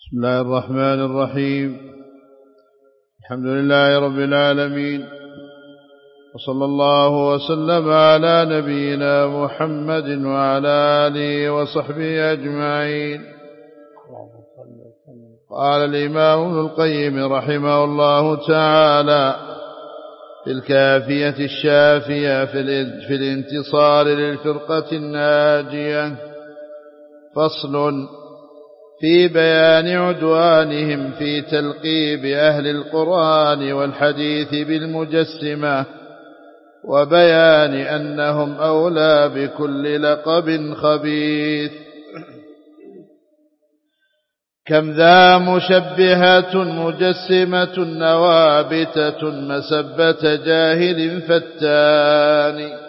بسم الله الرحمن الرحيم. الحمد لله رب العالمين، وصلى الله وسلم على نبينا محمد وعلى آله وصحبه أجمعين. قال الإمام ابن القيم رحمه الله تعالى في الكافية الشافية في الانتصار للفرقة الناجية: فصل في بيان عدوانهم في تلقيب أهل القرآن والحديث بالمجسمة، وبيان أنهم أولى بكل لقب خبيث. كم ذا مشبهة مجسمة نوابتة مسبة جاهل فتان.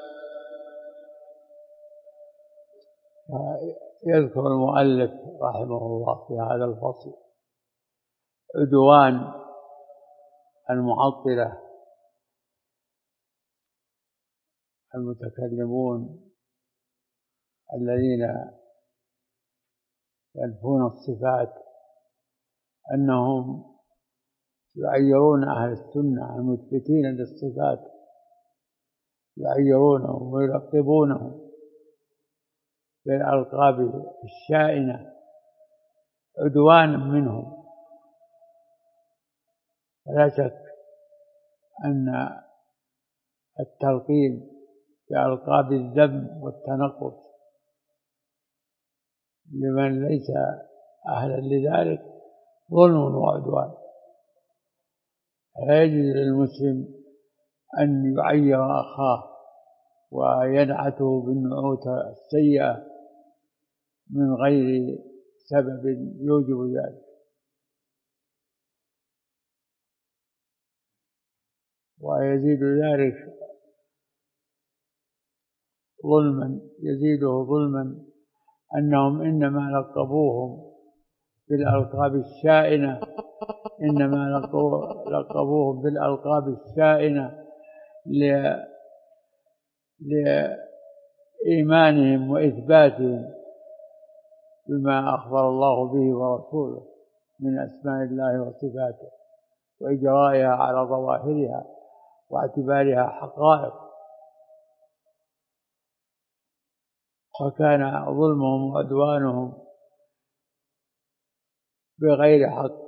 يذكر المؤلف رحمه الله في هذا الفصل عدوان المعطلة المتكلمون الذين ينفون الصفات، أنهم يعيرون أهل السنة المثبتين للصفات، يعيرونهم ويلقبونهم بالألقاب الشائنة عدوانا منهم. فلا شك أن التلقيب بألقاب الذم والتنقص لمن ليس أهلا لذلك ظلم وعدوان. لا يجوز للمسلم أن يعير أخاه وينعته بالنعوت السيئة من غير سبب يوجب ذلك. ويزيد ذلك ظلما، يزيده ظلما أنهم إنما لقبوهم بالألقاب الشائنة، إنما لقبوهم بالألقاب الشائنة لإيمانهم وإثباتهم بما أخبر الله به ورسوله من أسماء الله وصفاته، وإجرائها على ظواهرها واعتبارها حقائق. وكان ظلمهم وعدوانهم بغير حق.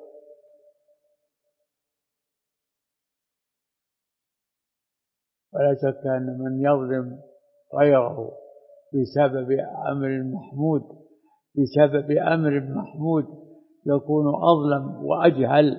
ولا شك أن من يظلم غيره بسبب أمر محمود يكون أظلم وأجهل.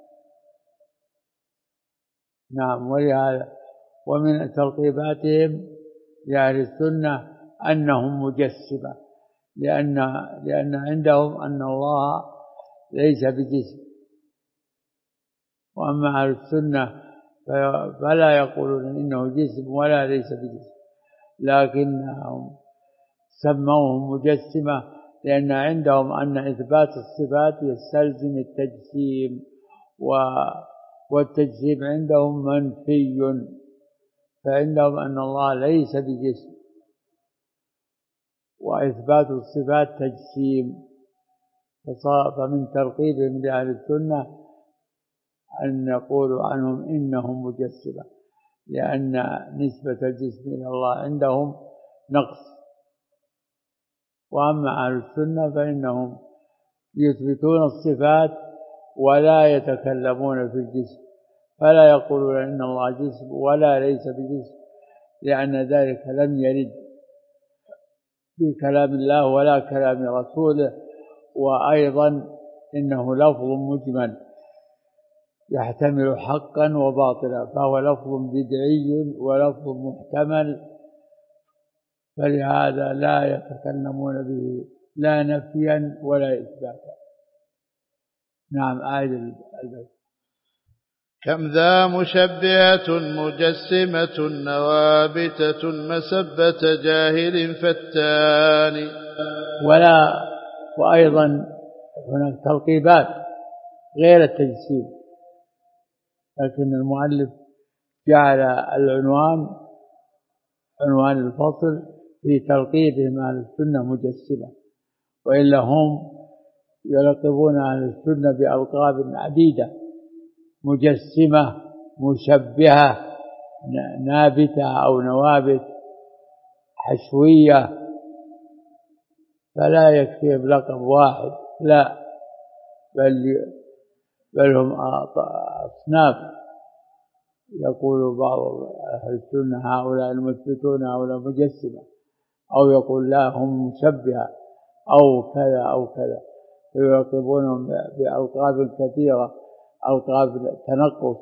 نعم. ولهذا ومن تلقيباتهم لأهل السنة أنهم مجسمة، لأن عندهم أن الله ليس بجسم. وأما أهل السنة فلا يقولون إنه جسم ولا ليس بجسم، لكنهم سموهم مجسمة لأن عندهم أن إثبات الصفات يستلزم التجسيم، والتجسيم عندهم منفي، فعندهم أن الله ليس بجسم وإثبات الصفات تجسيم. فمن ترقيبهم لأهل السنة أن يقولوا عنهم إنهم مجسمة، لأن نسبة الجسم إلى الله عندهم نقص. وأما أهل السنة فإنهم يثبتون الصفات ولا يتكلمون في الجسم، فلا يقولون إن الله جسم ولا ليس بجسم، لأن ذلك لم يرد في كلام الله ولا كلام رسوله. وأيضا إنه لفظ مجمل يحتمل حقا وباطلا، فهو لفظ بدعي ولفظ محتمل، فلهذا لا يتكلمون به لا نفيا ولا إثباتا. نعم. آية البيت: كم ذا مشبهة مجسمة نوابتة مسبة جاهل فتان. وأيضا هناك تلقيبات غير التجسيم، لكن المؤلف جعل عنوان الفصل في تلقيبهم أهل السنة مجسمة، وإلا هم يلقبون أهل السنة بألقاب عديدة: مجسمة، مشبهة، نابتة أو نوابت، حشوية. فلا يكفي بلقب واحد، لا، بل هم أصناف. يقول بعض أهل السنة هؤلاء المثبتون، هؤلاء مجسمة، أو يقول لا هم مشبهة، أو كذا أو كذا، فيلقبونهم بألقاب كثيرة، ألقاب تنقص.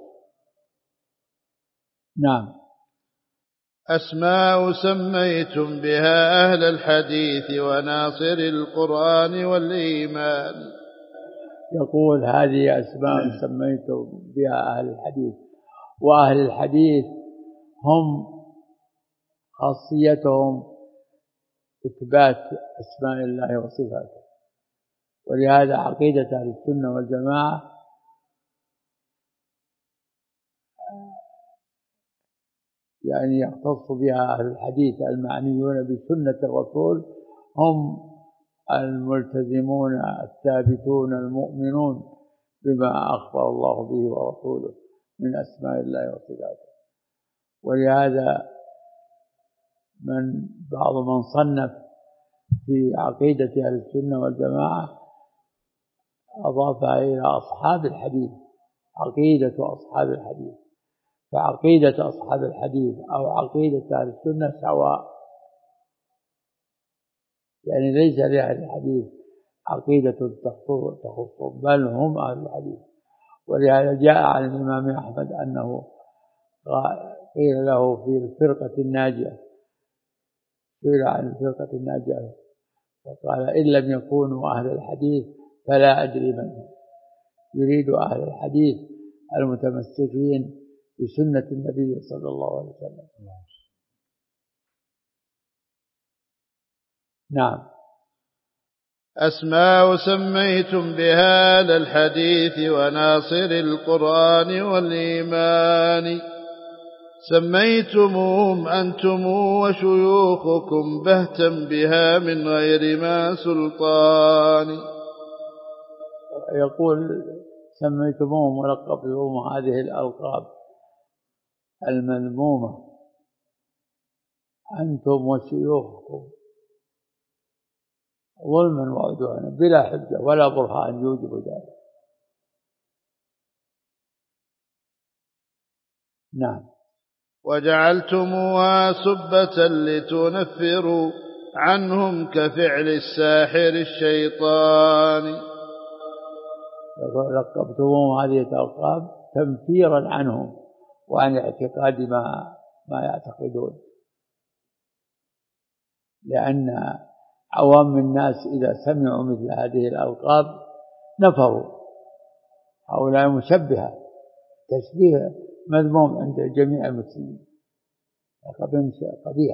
نعم. أسماء سميتم بها أهل الحديث وناصر القرآن والإيمان. يقول هذه أسماء سميتم بها أهل الحديث، وأهل الحديث هم خاصيتهم إثبات أسماء الله وصفاته، ولهذا عقيدة أهل السنة والجماعة يعني يختص بها أهل الحديث المعنيون بسنة الرسول، هم الملتزمون الثابتون المؤمنون بما أخبر الله به ورسوله من أسماء الله وصفاته. ولهذا بعض من صنف في عقيدة أهل السنة والجماعة أضافها إلى أصحاب الحديث، عقيدة أصحاب الحديث. فعقيدة أصحاب الحديث أو عقيدة أهل السنة سواء، يعني ليس لأهل الحديث عقيدة تخصهم، بل هم أهل الحديث. ولهذا جاء عن الإمام أحمد أنه قيل له في الفرقة الناجية، قيل عن الفرقة الناجية فقال: إن لم يكونوا أهل الحديث فلا أدري من هم. يريد أهل الحديث المتمسكين بسنة النبي صلى الله عليه وسلم. نعم. أسماء سميتم بها أهل الحديث وناصر القرآن والإيمان. سميتموهم أنتم وشيوخكم بهتا بها من غير ما سلطان. يقول: سميتموهم ولقبتموهم هذه الألقاب المذمومة أنتم وشيوخكم ظلما وعدوانا بلا حجة ولا برهان يوجب ذلك. نعم. وجعلتموها سبة لتنفروا عنهم كفعل الساحر الشيطان. لقبتموهم هذه الألقاب تنفيرا عنهم وعن اعتقاد ما يعتقدون، لأن عوام الناس إذا سمعوا مثل هذه الألقاب نفروا. هؤلاء مشبهة، تشبيه مذموم عند جميع المسلمين، لقب قبيح.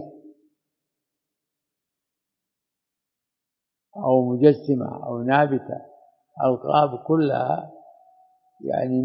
أو مجسمة أو نابتة، ألقاب كلها يعني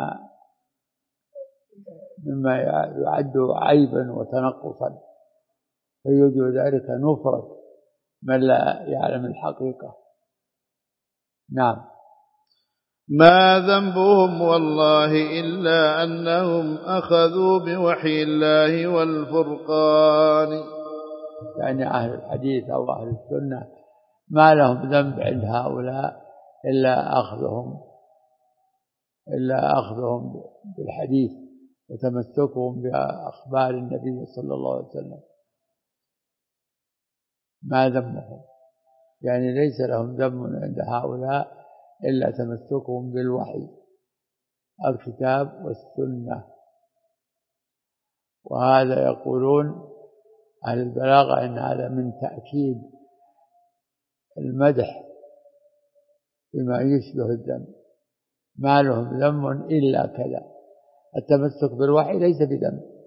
مما يعد عيبا وتنقصا، فيوجب ذلك نفرة من لا يعلم الحقيقة. نعم. ما ذنبهم والله إلا أنهم أخذوا بوحي الله والفرقان. يعني أهل الحديث أو أهل السنة ما لهم ذنب عند هؤلاء إلا أخذهم بالحديث وتمسكهم بأخبار النبي صلى الله عليه وسلم. ما ذنبهم، يعني ليس لهم ذنب عند هؤلاء إلا تمسكهم بالوحي، الكتاب والسنة. وهذا يقولون أهل البلاغة إن هذا من تأكيد المدح بما يشبه الذنب. ما لهم ذنب إلا كذا. التمسك بالوحي ليس بذنب،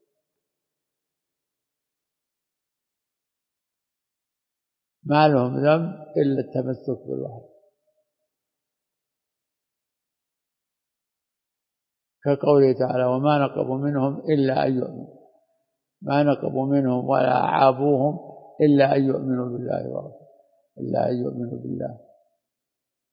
ما لهم ذنب إلا التمسك بالوحي. كقوله تعالى: وما نقموا منهم إلا أن يؤمنوا. ما نقموا منهم ولا عابوهم إلا أن يؤمنوا بالله ورسوله، إلا أن يؤمنوا بالله.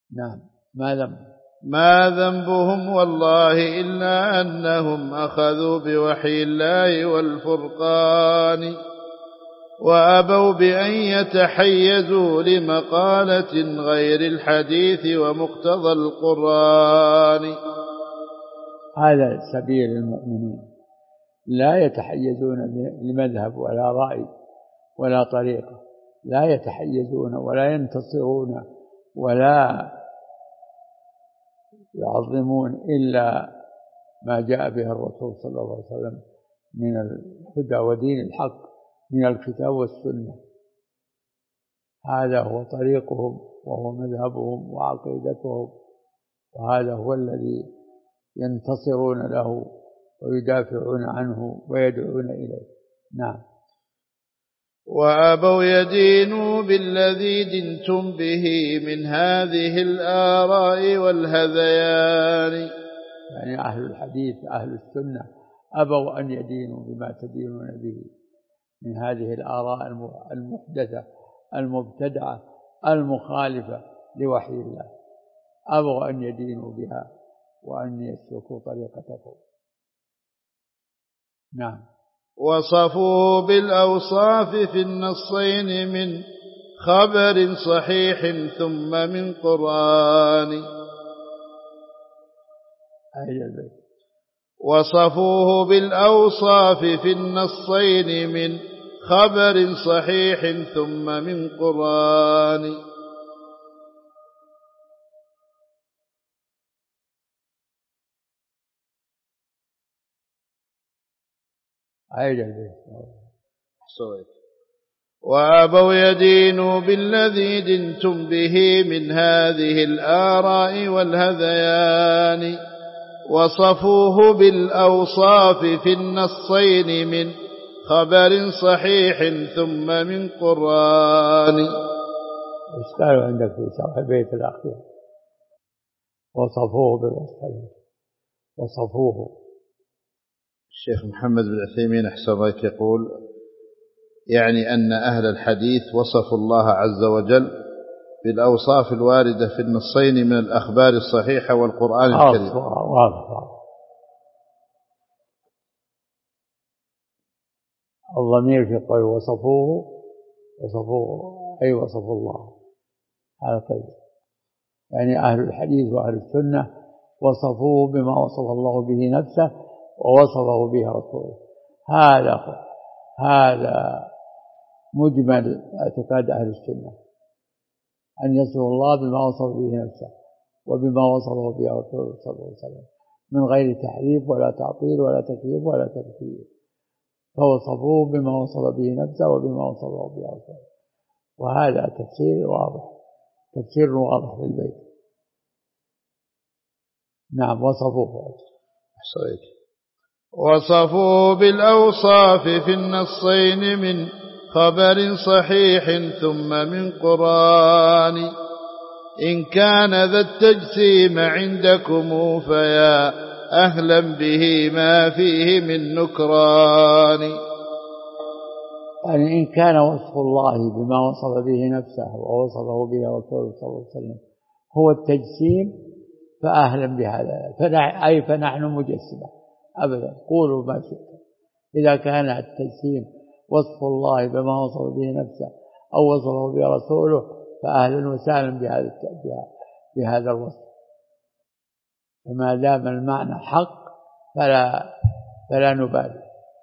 نعم. ما ذنبهم والله إلا أنهم أخذوا بوحي الله والفرقان وأبوا بأن يتحيزوا لمقالة غير الحديث ومقتضى القرآن. هذا سبيل المؤمنين، لا يتحيزون لمذهب ولا رأي ولا طريقة، لا يتحيزون ولا ينتصرون ولا يعظمون إلا ما جاء به الرسول صلى الله عليه وسلم من الهدى ودين الحق من الكتاب والسنة. هذا هو طريقهم وهو مذهبهم وعقيدتهم، وهذا هو الذي ينتصرون له ويدافعون عنه ويدعون إليه. نعم. وأبوا يدينوا بالذي دنتم به من هذه الآراء والهذيان. يعني أهل الحديث أهل السنة أبوا أن يدينوا بما تدينون به من هذه الآراء المحدثة المبتدعة المخالفة لوحي الله، أبوا أن يدينوا بها وأن يسلكوا طريقتكم. نعم. وصفوا بالأوصاف في النصين من خبر صحيح ثم من قرآن. وصفوه بالأوصاف في النصين من خبر صحيح ثم من قرآن. وأبوا يدينوا بالذي دنتم به من هذه الآراء والهذيان. وصفوه بالأوصاف في النصين من خبر صحيح ثم من قرآن. ايش قالوا عندك في شرح البيت الأخير؟ وصفوه بالوصفين. وصفوه. الشيخ محمد بن عثيمين أحسن الله يقول يعني أن أهل الحديث وصفوا الله عز وجل بالأوصاف الواردة في النصين من الأخبار الصحيحة والقرآن الكريم. واضح. الضمير في قول وصفوه أي وصفوا الله. هذا طيب. يعني أهل الحديث وأهل السنة وصفوه بما وصف الله به نفسه ووصفه به رسوله. هذا مجمل اعتقاد أهل السنة، أن يصف الله بما وصف به نفسه وبما وصفه به رسوله صلى الله عليه وسلم من غير تحريف ولا تعطيل ولا تكييف ولا تمثيل، فوصفوه بما وصف به نفسه وبما وصفه به رسوله. وهذا تفسير واضح في البيت. نعم. وصفوه. وصفوا بالأوصاف في النصين من خبر صحيح ثم من قرآن. إن كان ذا التجسيم عندكم فيا أهلا به ما فيه من نكران. يعني إن كان وصف الله بما وصف به نفسه ووصفه به رسوله صلى الله عليه وسلم هو التجسيم فأهلا بهذا، فنحن مجسمة أبدا. قولوا ما شئتم. إذا كان التجسيم وصف الله بما وصف به نفسه أو وصفه به رسوله فأهلا وسهلا بهذا الوصف. فما دام المعنى حق فلا نبالي.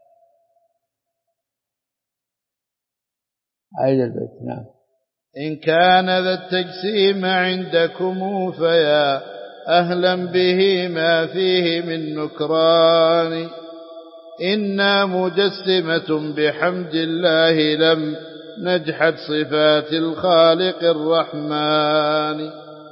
أيضا البيت. نعم. إن كان ذا التجسيم عندكم فيا أهلا به ما فيه من نكران. إنا مجسمة بحمد الله لم نجحد صفات الخالق الرحمن.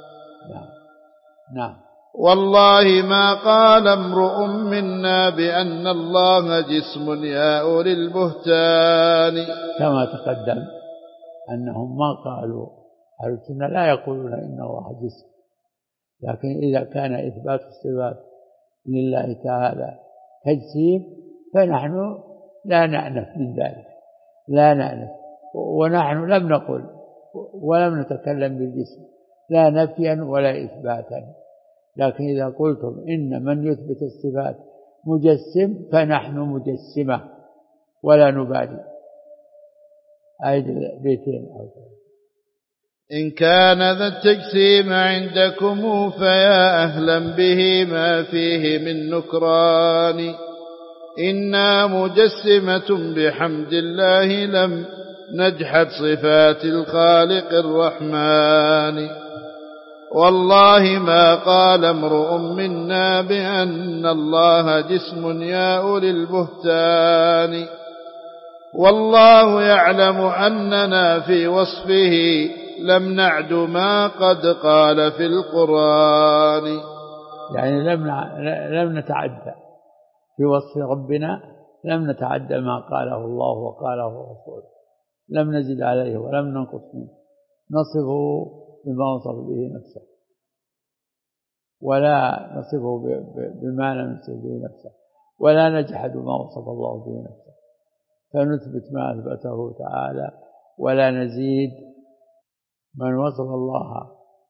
نعم. والله ما قال امرؤ منا بأن الله جسم يا أولي البهتان. كما تقدم أنهم ما قالوا، أهل السنة لا يقولون إن الله جسم، لكن إذا كان إثبات الصفات لله تعالى تجسيم فنحن لا نعنف من ذلك، لا نعنف. ونحن لم نقل ولم نتكلم بالجسم، لا نفيا ولا إثباتا. لكن إذا قلتم إن من يثبت الصفات مجسم فنحن مجسمة ولا نبالي. أيد بيتين أو إن كان ذا التجسيم عندكم فيا أهلا به ما فيه من نكران. إنا مجسمة بحمد الله لم نجحد صفات الخالق الرحمن. والله ما قال امرؤ منا بأن الله جسم يا أولي البهتان. والله يعلم أننا في وصفه لم نعد ما قد قال في القرآن. يعني لم نتعدى في وصف ربنا، لم نتعدى ما قاله الله وقاله رسوله، لم نزد عليه ولم ننقص منه، نصفه بما وصف به نفسه ولا نصفه بما لم يصف به نفسه، ولا نجحد ما وصف الله به نفسه، فنثبت ما أثبته تعالى ولا نزيد. من وصف الله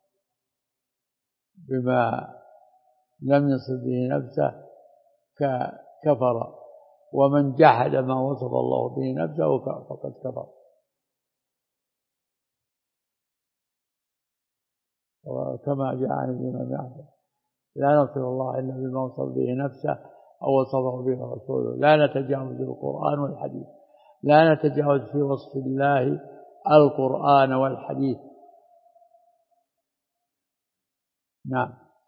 بما لم يصف به نفسه كفر، ومن جحد ما وصف الله به نفسه فقد كفر. وكما جاء عن الإمام أحمد لا نصف الله إلا بما وصف به نفسه أو وصفه به رسوله، لا نتجاوز القرآن والحديث، لا نتجاوز في وصف الله القرآن والحديث. نعم.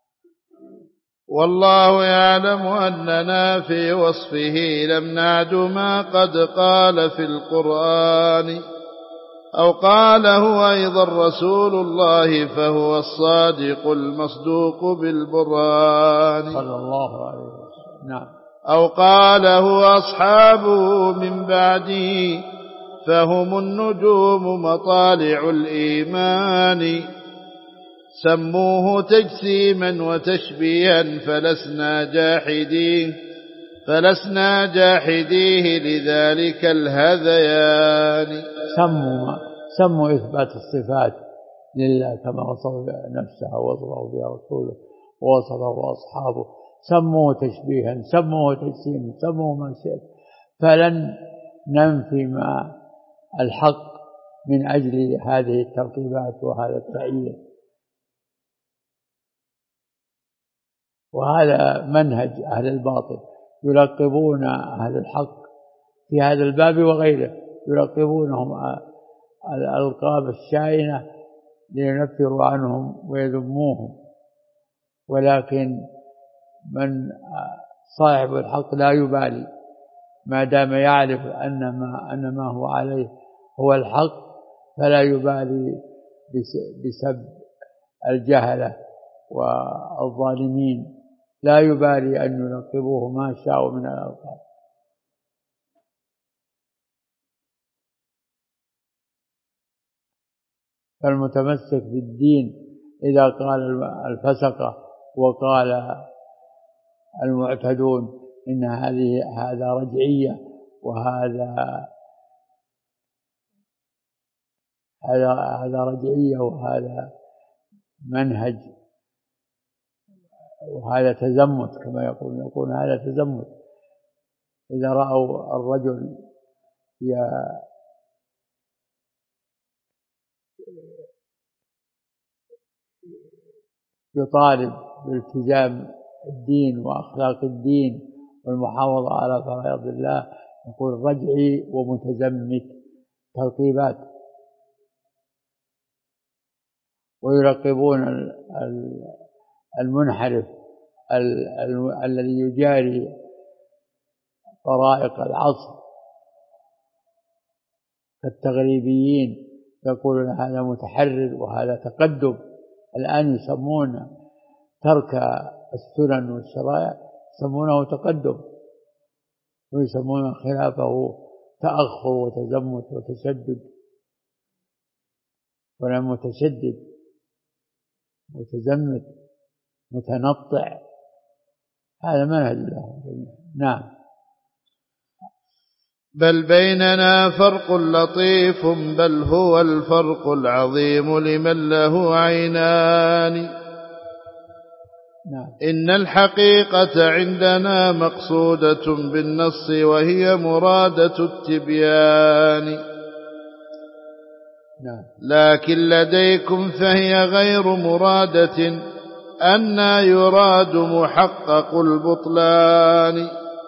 والله يعلم أننا في وصفه لم نعد ما قد قال في القرآن. أو قاله أيضا رسول الله فهو الصادق المصدوق بالبرهان صلى الله عليه وسلم. نعم. أو قاله أصحابه من بعده فهم النجوم مطالع الإيمان. سموه تجسيما وتشبيها فلسنا جاحديه لذلك الهذيان. سموا إثبات الصفات لله كما وصف نفسه ووصفه بها رسوله ووصفه أصحابه، سموه تشبيها، سموه تجسيما، سموه ما شئت، فلن ننفي ما الحق من أجل هذه الترتيبات وهذا التعيين. وهذا منهج أهل الباطل، يلقبون أهل الحق في هذا الباب وغيره، يلقبونهم الألقاب الشائنة لينفروا عنهم ويذموهم، ولكن من صاحب الحق لا يبالي ما دام يعرف أن ما هو عليه هو الحق، فلا يبالي بسب الجهلة والظالمين، لا يبالي أن يلقبوه ما شاءوا من الألقاب. فالمتمسك بالدين إذا قال الفسقة وقال المعتدون إن هذا رجعية هذا رجعية وهذا منهج وهذا تزمت كما يقول هذا تزمت. إذا رأوا الرجل يطالب بالتزام الدين وأخلاق الدين والمحافظة على فرائض الله، يقول رجعي ومتزمت، ترتيبات. ويرقبون المنحرف الذي يجاري طرائق العصر كالتغريبيين، يقولون هذا متحرر وهذا تقدم. الآن يسمون ترك السنن والشرائع يسمونه تقدم، ويسمون خلافه تأخر وتزمت وتشدد. ولا متشدد متزمت متنطع، هذا منهج الله. نعم. بل بيننا فرق لطيف بل هو الفرق العظيم لمن له عينان. إن الحقيقة عندنا مقصودة بالنص وهي مرادة التبيان، لكن لديكم فهي غير مرادة أن يراد محقق البطلان.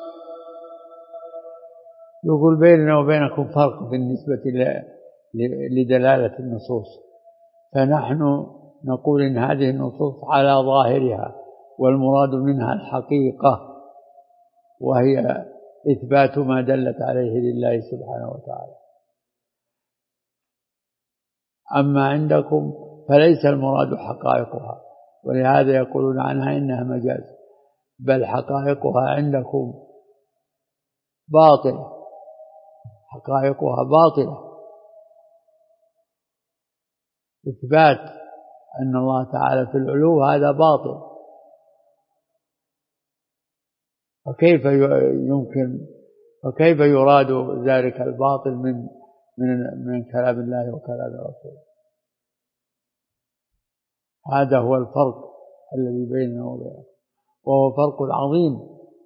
يقول بيننا وبينكم فرق بالنسبة لدلالة النصوص، فنحن نقول إن هذه النصوص على ظاهرها والمراد منها الحقيقة، وهي إثبات ما دلت عليه لله سبحانه وتعالى. أما عندكم فليس المراد حقائقها، ولهذا يقولون عنها إنها مجاز، بل حقائقها عندكم باطلة، حقائقها باطلة. إثبات أن الله تعالى في العلو هذا باطل، فكيف يراد ذلك الباطل من كلام الله وكلام رسوله؟ هذا هو الفرق الذي بيننا وبينه، وهو فرق عظيم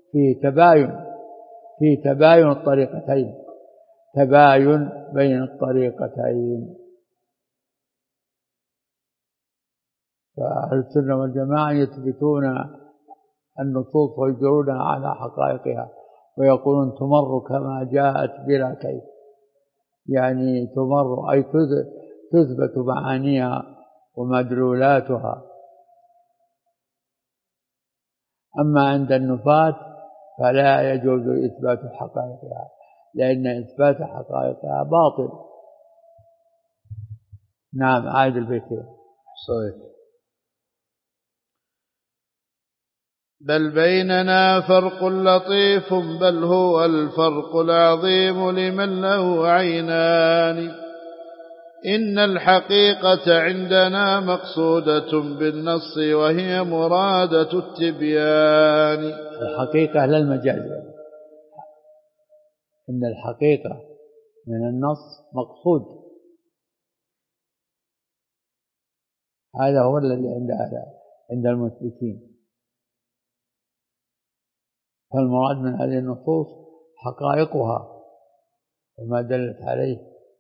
فيه تباين الطريقتين، تباين بين الطريقتين. فأهل السنة والجماعة يثبتون النصوص ويجرونها على حقائقها، ويقولون تمر كما جاءت بلا كيف، يعني تمر أي تثبت معانيها ومدلولاتها. أما عند النفاة فلا يجوز إثبات حقائقها، لأن إثبات حقائقها باطل. نعم، عاد البيتين. صحيح. بل بيننا فرق لطيف بل هو الفرق العظيم لمن له عينان. إن الحقيقة عندنا مقصودة بالنص وهي مرادة التبيان. الحقيقة لا المجاز، إن الحقيقة من النص مقصود، هذا هو الذي عند المثبتين. فالمراد من هذه النصوص حقائقها وما دلت عليه.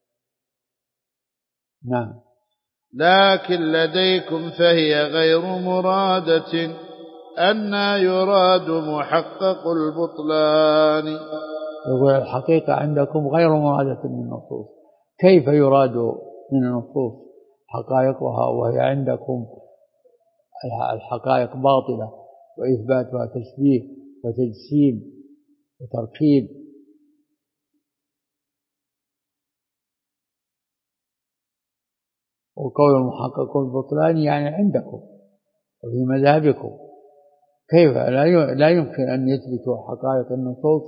نعم. لكن لديكم فهي غير مرادة أن يراد محقق البطلان. يقول الحقيقة عندكم غير مرادة من النصوص، كيف يراد من النصوص حقائقها وهي عندكم الحقائق باطلة وإثباتها تشبيه وتجسيم وتركيب؟ وقول محقق البطلان يعني عندكم وفي مذهبكم، كيف لا يمكن أن يثبتوا حقائق النصوص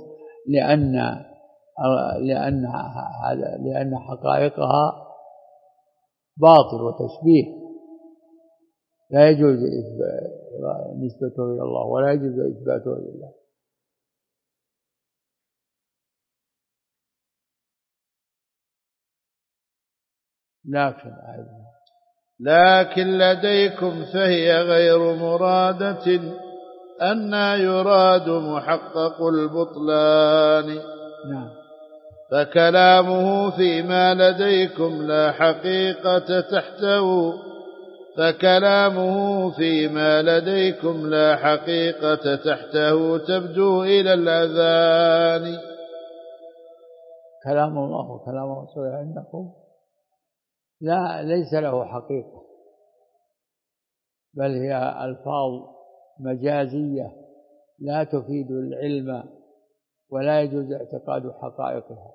لأن حقائقها باطل وتشبيه، لا يجوز نسبته إلى الله ولا يجوز إثباته لله. لكن لديكم فهي غير مرادة أن يراد محقق البطلان. نعم. فكلامه فيما لديكم لا حقيقة تحته، فكلامه فيما لديكم لا حقيقة تحته تبدو إلى الأذان. كلام الله وكلام رسوله عندكم ليس له حقيقة، بل هي ألفاظ مجازية لا تفيد العلم ولا يجوز اعتقاد حقائقها.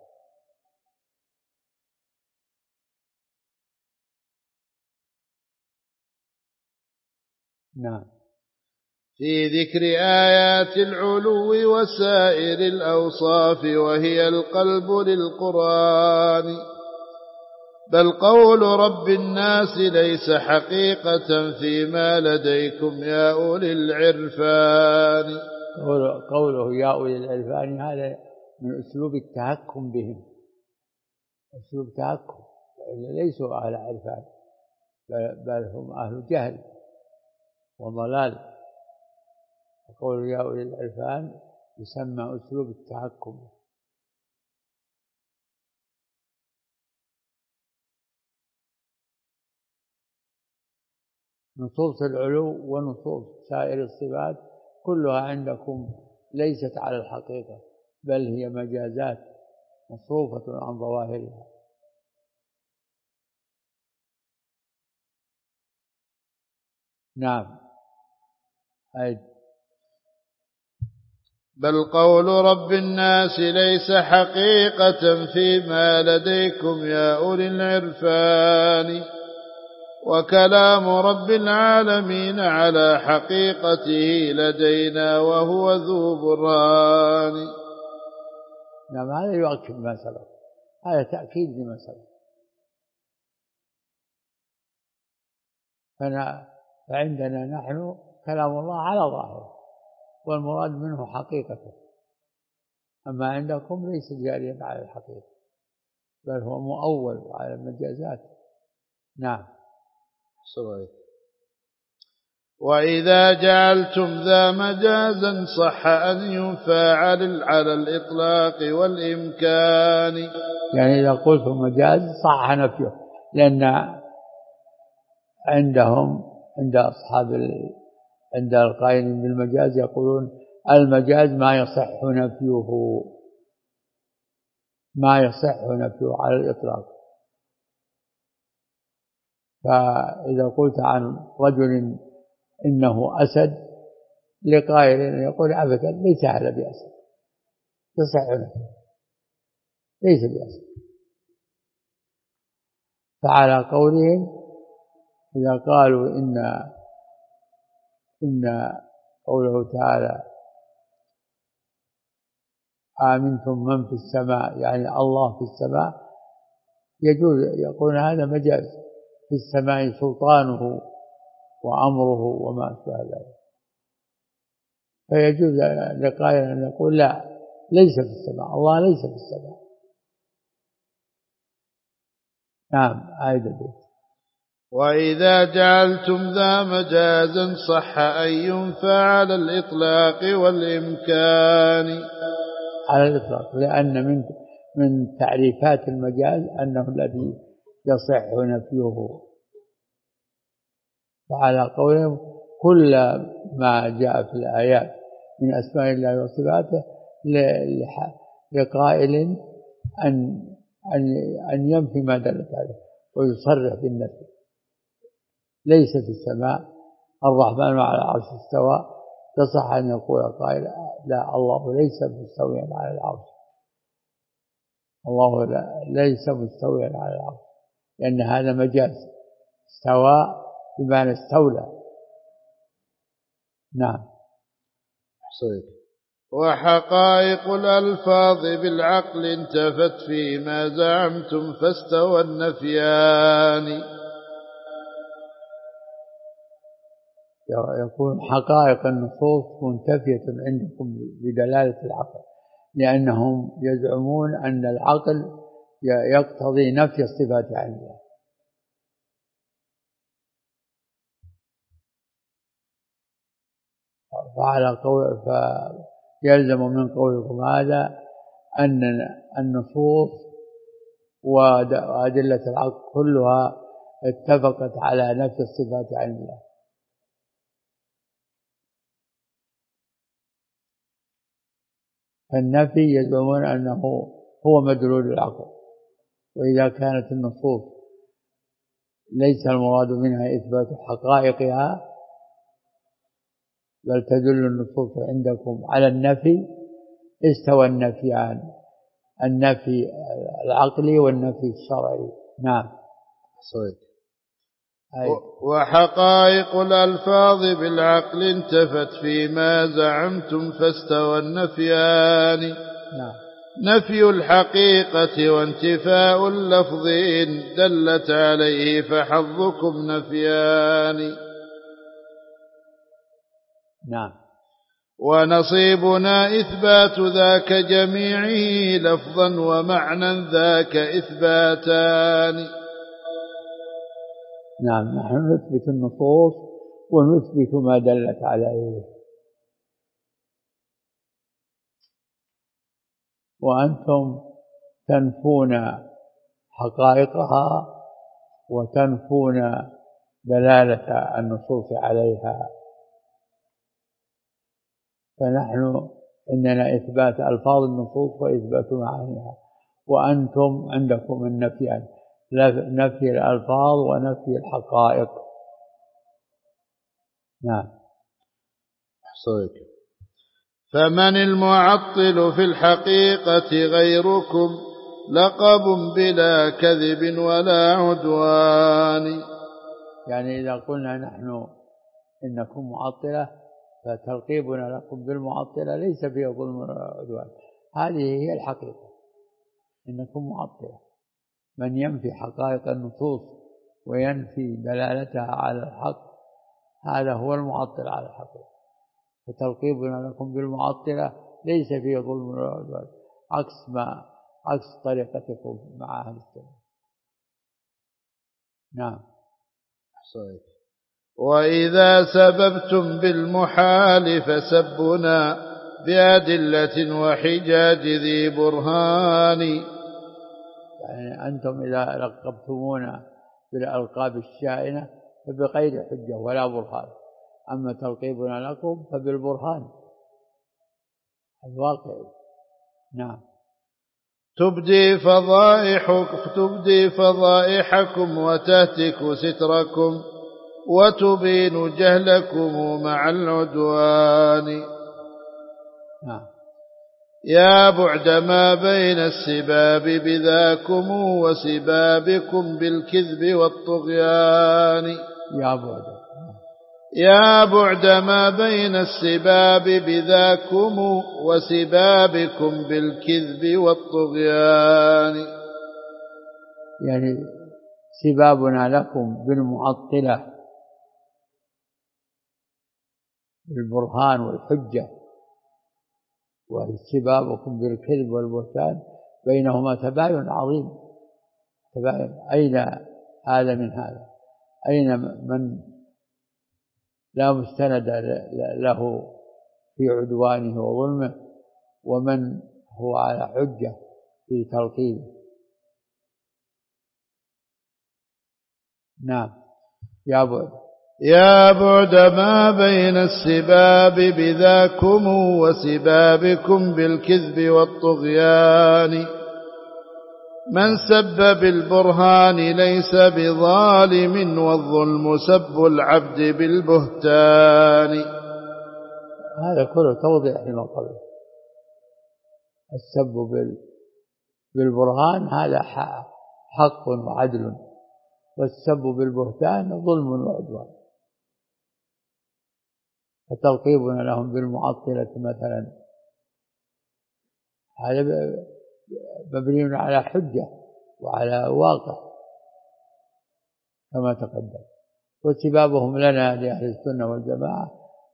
نعم. في ذكر آيات العلو وسائر الأوصاف وهي القلب للقرآن. بل قول رب الناس ليس حقيقة فيما لديكم يا أولي العرفان. قوله يا أولي العرفان هذا من أسلوب التهكم بهم، أسلوب تهكم، ليسوا أهل عرفان بل هم أهل جهل وضلال. يقول يا أولي العرفان يسمى أسلوب التهكم. نصوص العلو ونصوص سائر الصفات كلها عندكم ليست على الحقيقة، بل هي مجازات مصروفة عن ظواهرها. نعم. بل قول رب الناس ليس حقيقة فيما لديكم يا أولي العرفان، وكلام رب العالمين على حقيقته لدينا وهو ذو برهان. نعم، هذا يؤكد ما سبق، هذا تأكيد لما سبق. فعندنا نحن كلام الله على ظاهره والمراد منه حقيقته، أما عندكم ليس جاريا على الحقيقة بل هو مؤول على المجازات. نعم. وإذا جعلتم ذا مجازا صح أن ينفعل على الإطلاق والإمكان. يعني إذا قلت مجاز صح نفيه، لأن عندهم عند القائلين بالمجاز يقولون المجاز ما يصح نفيه على الإطلاق. فإذا قلت عن رجل إنه أسد لقائل يقول أبدا ليس هذا بأسد، يصح نفيه ليس بأسد. فعلى قولهم إذا قالوا إن قوله تعالى آمنتم من في السماء يعني الله في السماء، يجوز يقول هذا مجاز، في السماء سلطانه وأمره وما أشبه ذلك. فيجوز لقائل أن يقول لا ليس في السماء، الله ليس في السماء. نعم. عيد البيت. وإذا جعلتم ذا مجازا صح أن ينفع على الإطلاق والإمكان. على الإطلاق، لأن من تعريفات المجاز أنه الذي يصح نفيه. وعلى قولهم كل ما جاء في الآيات من أسماء الله وصفاته لقائل أن ينفي ما دلت عليه ويصرح بالنفي. ليس في السماء، الرحمن على العرش استوى، تصح أن يقول قائل لا الله ليس مستويا على العرش، الله ليس مستويا على العرش، لأن هذا مجاز، استوى بمعنى استولى. نعم. صحيح. وحقائق الألفاظ بالعقل انتفت فيما زعمتم فاستوى النفيان. يكون حقائق النصوص منتفية عندكم بدلالة العقل، لأنهم يزعمون أن العقل يقتضي نفي الصفات عن الله. فيلزم من قولكم هذا أن النصوص وأدلة العقل كلها اتفقت على نفي الصفات عن الله. فالنفي يزعمون أنه هو مدلول العقل، وإذا كانت النصوص ليس المراد منها إثبات حقائقها بل تدل النصوص عندكم على النفي، استوى النفيان، النفي العقلي والنفي الشرعي. نعم. صحيح. وحقائق الألفاظ بالعقل انتفت فيما زعمتم فاستوى النفيان. نعم. نفي الحقيقة وانتفاء اللفظ إن دلت عليه فحظكم نفيان. نعم. ونصيبنا إثبات ذاك جميعه لفظا ومعنى ذاك إثباتان. نعم، نحن نثبت النصوص ونثبت ما دلت عليه، وأنتم تنفون حقائقها وتنفون دلالة النصوص عليها. فنحن إننا إثبات ألفاظ النصوص وإثبات معانيها، وأنتم عندكم النفيان، نفي الألفاظ ونفي الحقائق. نعم. أحصيك. فمن المعطل في الحقيقة غيركم لقب بلا كذب ولا عدوان. يعني إذا قلنا نحن إنكم معطلة فتلقيبنا لكم بالمعطلة ليس فيها ظلم ولا عدوان، هذه هي الحقيقة، إنكم معطلة. من ينفي حقائق النصوص وينفي دلالتها على الحق هذا هو المعطل على الحقيقة. فتلقيبنا لكم بالمعطلة ليس فيه ظلم ولا عدوان، عكس طريقتكم مع أهل السنة. نعم. صحيح. وإذا سببتم بالمحال فسبنا بأدلة وحجاج ذي برهان. يعني أنتم إذا لقبتمونا بالألقاب الشائنة فبغير حجة ولا برهان، أما تلقيبنا لكم فبالبرهان الواقعي. نعم. تبدي فضائحكم وتهتك ستركم وتبين جهلكم مع العدوان. نعم. يا بعد ما بين السباب بذاكم وسبابكم بالكذب والطغيان. يا بعد ما بين السباب بذاكم وسبابكم بالكذب والطغيان. يعني سبابنا لكم بالمعطلة بالبرهان والحجة، وسبابكم بالكذب والبهتان بينهما تباين عظيم. أين هذا من هذا؟ أين من لا مستند له في عدوانه وظلمه، ومن هو على حجة في تلقيبه؟ نعم. يا بعد ما بين السباب بذاكم وسبابكم بالكذب والطغيان. من سب بالبرهان ليس بظالم والظلم سب العبد بالبهتان. هذا كله توضيح لما قبل. السب بالبرهان هذا حق وعدل، والسب بالبهتان ظلم وعدوان. فتلقيبنا لهم بالمعطلة مثلا هذا مبني على حجة وعلى واقع كما تقدم، واتبابهم لنا لأهل السنة والجماعة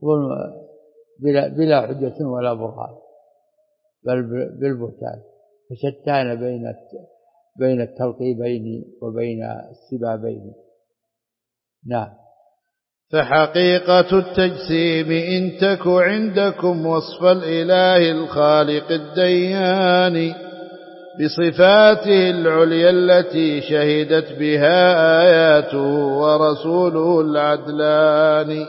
بلا حجة ولا برهان بل بالبهتان، فشتان بين التلقيبين وبين السبابين. نعم. فحقيقة التجسيم إن تك عندكم وصف الإله الخالق الديان بصفاته العليا التي شهدت بها آياته ورسوله العدلان.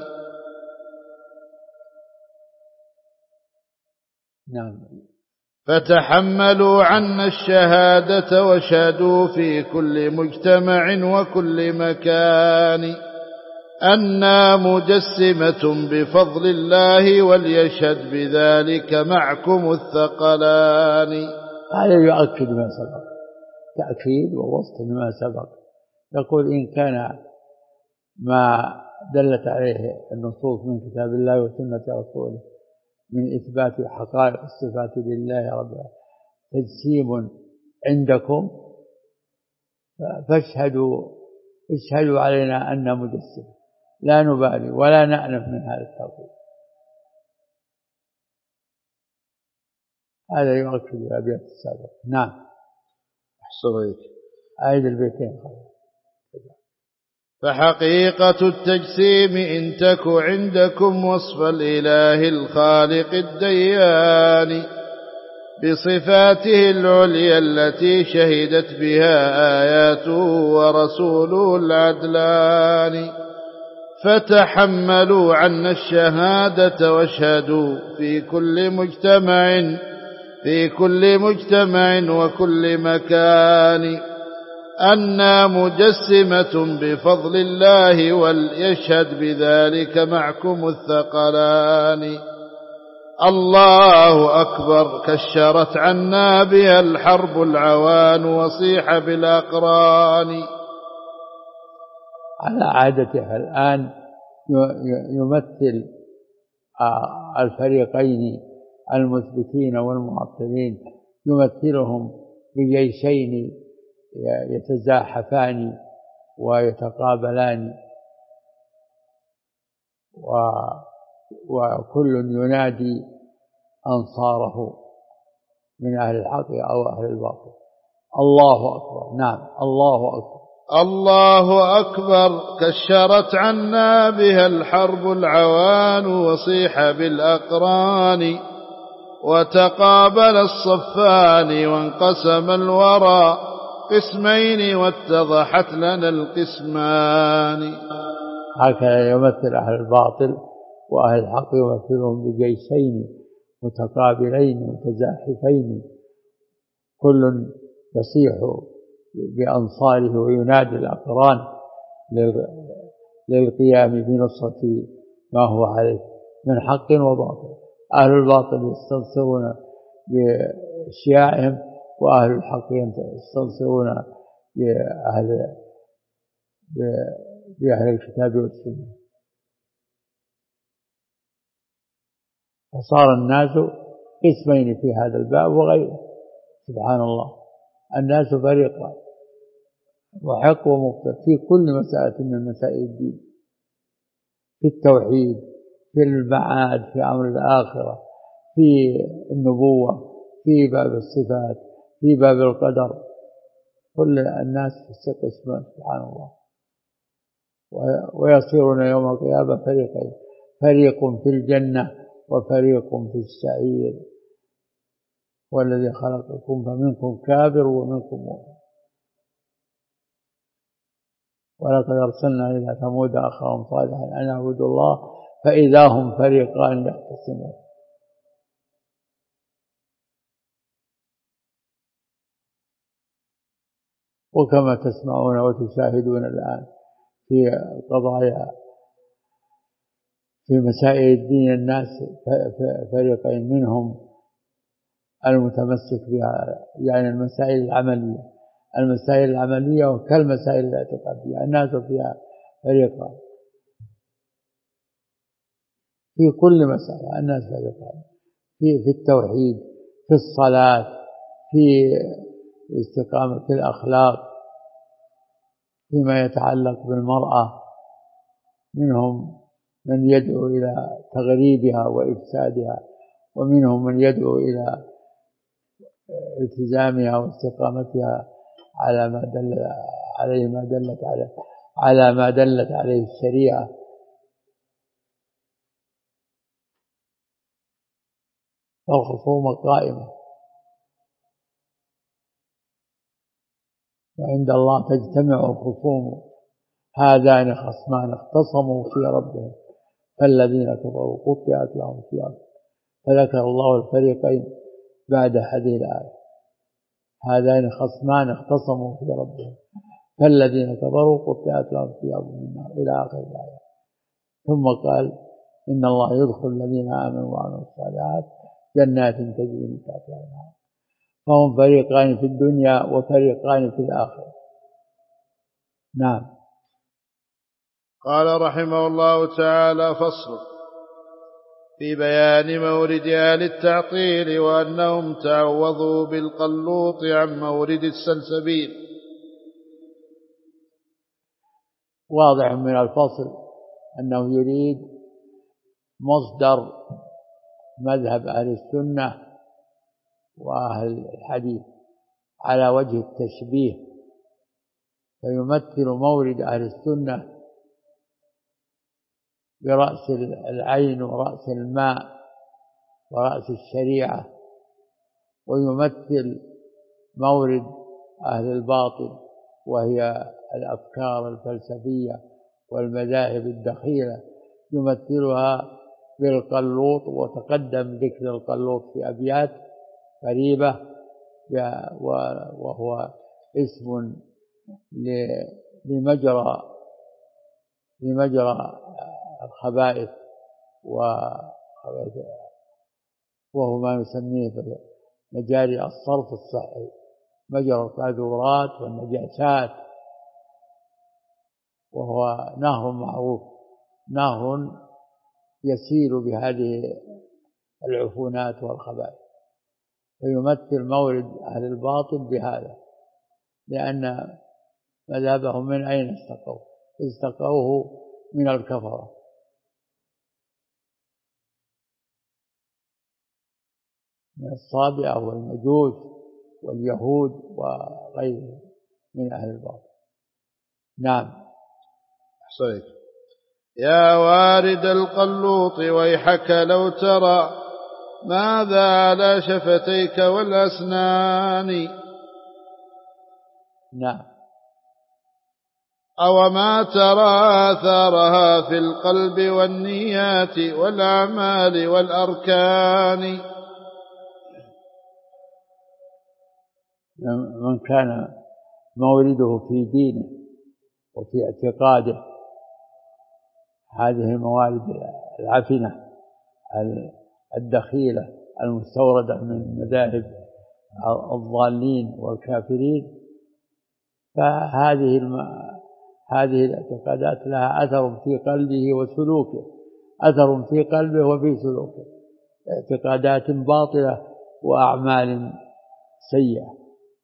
نعم. فتحملوا عنا الشهادة وشهدوا في كل مجتمع وكل مكان أنا مجسمة بفضل الله وليشهد بذلك معكم الثقلان. هذا يؤكد ما سبق، تأكيد ووسط ما سبق. يقول إن كان ما دلت عليه النصوص من كتاب الله وسنة رسوله من إثبات حقائق الصفات لله رب العالمين تجسيم عندكم فاشهدوا علينا أننا مجسم، لا نبالي ولا نأنف من هذا التوحيد. هذا يؤكد الأبيات السابقة. نعم. أحسنت. أعيد البيتين. فحقيقة التجسيم إن تك عندكم وصف الإله الخالق الديان بصفاته العليا التي شهدت بها آياته ورسوله العدلان، فتحملوا عنا الشهادة واشهدوا في كل مجتمع وكل مكان أننا مجسمة بفضل الله، وليشهد بذلك معكم الثقلان. الله أكبر كشرت عنا بها الحرب العوان وصيح بالأقران. على عادته الآن يمثل الفريقين المثبتين والمعطلين، يمثلهم بجيشين يتزاحفان ويتقابلان، وكل ينادي أنصاره من أهل الحق أو أهل الباطل. الله أكبر. نعم. الله أكبر. الله أكبر كشرت عنا بها الحرب العوان وصيح بالأقران، وتقابل الصفان وانقسم الورى قسمين واتضحت لنا القسمان. هكذا يمثل أهل الباطل، وأهل الحق يمثلهم بجيشين متقابلين متزاحفين، كل يصيح بأنصاره وينادي الأقران للقيام بنصرة ما هو عليه من حق وباطل. أهل الباطل يستنصرون بأشيائهم، وأهل الحق يستنصرون بأهل الكتاب والسنة. فصار الناس قسمين في هذا الباب وغيره. سبحان الله. الناس فريقان، محق ومبطل في كل مسألة من مسائل الدين، في التوحيد، في المعاد، في أمر الآخرة، في النبوة، في باب الصفات، في باب القدر. كل الناس في قسمان. سبحان الله. ويصيرون يوم القيامة فريقين، فريق في الجنة وفريق في السعير. والذي خلقكم فمنكم كافر ومنكم مؤمن. ولقد أرسلنا إلى ثمود أخاهم صالحا أن اعبدوا الله فإذا هم فريقان يختصمون. وكما تسمعون وتشاهدون الآن في قضايا في مسائل الدين، الناس فريقين، منهم المتمسك بها يعني المسائل العملية وكالمسائل الاعتقادية، الناس فيها فريقان في كل مسألة. الناس فريقان في التوحيد، في الصلاة، في استقامة الأخلاق، فيما يتعلق بالمرأة منهم من يدعو إلى تغريبها وإفسادها، ومنهم من يدعو إلى التزامها واستقامتها على ما دلت عليه الشريعة. فالخصومة قائمة، وعند الله تجتمع الخصوم. هذان خصمان اختصموا في ربهم فالذين كفروا قطعت لهم ثياب. فذكر الله الفريقين بعد هذه الآية. هذان خصمان اختصموا في ربهم فالذين كفروا قطعت لهم ثياب من نار إلى آخر الآية. ثم قال إن الله يدخل الذين آمنوا وعملوا الصالحات جنات تجري من تحتها الأنهار. فهم فريقان في الدنيا وفريقان في الآخرة. نعم. قال رحمه الله تعالى: فصل في بيان مورد أهل التعطيل وأنهم تعوضوا بالقلوط عن مورد السلسبيل. واضح من الفصل أنه يريد مصدر مذهب أهل السنة وأهل الحديث على وجه التشبيه، فيمثل مورد أهل السنة برأس العين ورأس الماء ورأس الشريعة، ويمثل مورد أهل الباطل وهي الأفكار الفلسفية والمذاهب الدخيلة، يمثلها بالقلوط، وتقدم ذكر القلوط في أبيات قريبة، وهو اسم لمجرى الخبائث، وهو ما نسميه مجاري الصرف الصحي، مجرى القاذورات والنجاسات، وهو نهر معروف، نهر يسيل بهذه العفونات والخبائث، فيمثل مورد أهل الباطل بهذا، لأن مذهبهم من أين استقوا؟ استقوه من الكفرة، من الصابئة والمجوس واليهود وغيرهم من أهل الباطل. نعم. أحسنت. يا وارد القلوط ويحك لو ترى ماذا على شفتيك والأسنان. نعم. أو ما ترى آثارها في القلب والنيات والأعمال والأركان. من كان مورده في دينه وفي اعتقاده هذه الموارد العفنة الدخيلة المستوردة من مذاهب الضالين والكافرين، فهذه الاعتقادات لها أثر في قلبه وسلوكه، أثر في قلبه وفي سلوكه، اعتقادات باطلة وأعمال سيئة.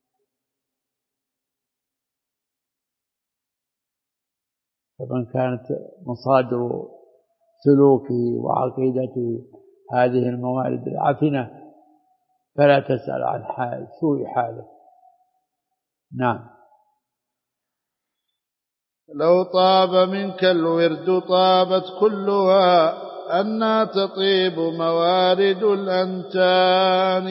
فمن كانت مصادر سلوكه وعقيدته هذه الموارد العفنة فلا تسأل عن سوء حاله. نعم. لو طاب منك الورد طابت كلها أنى تطيب موارد الأنتان.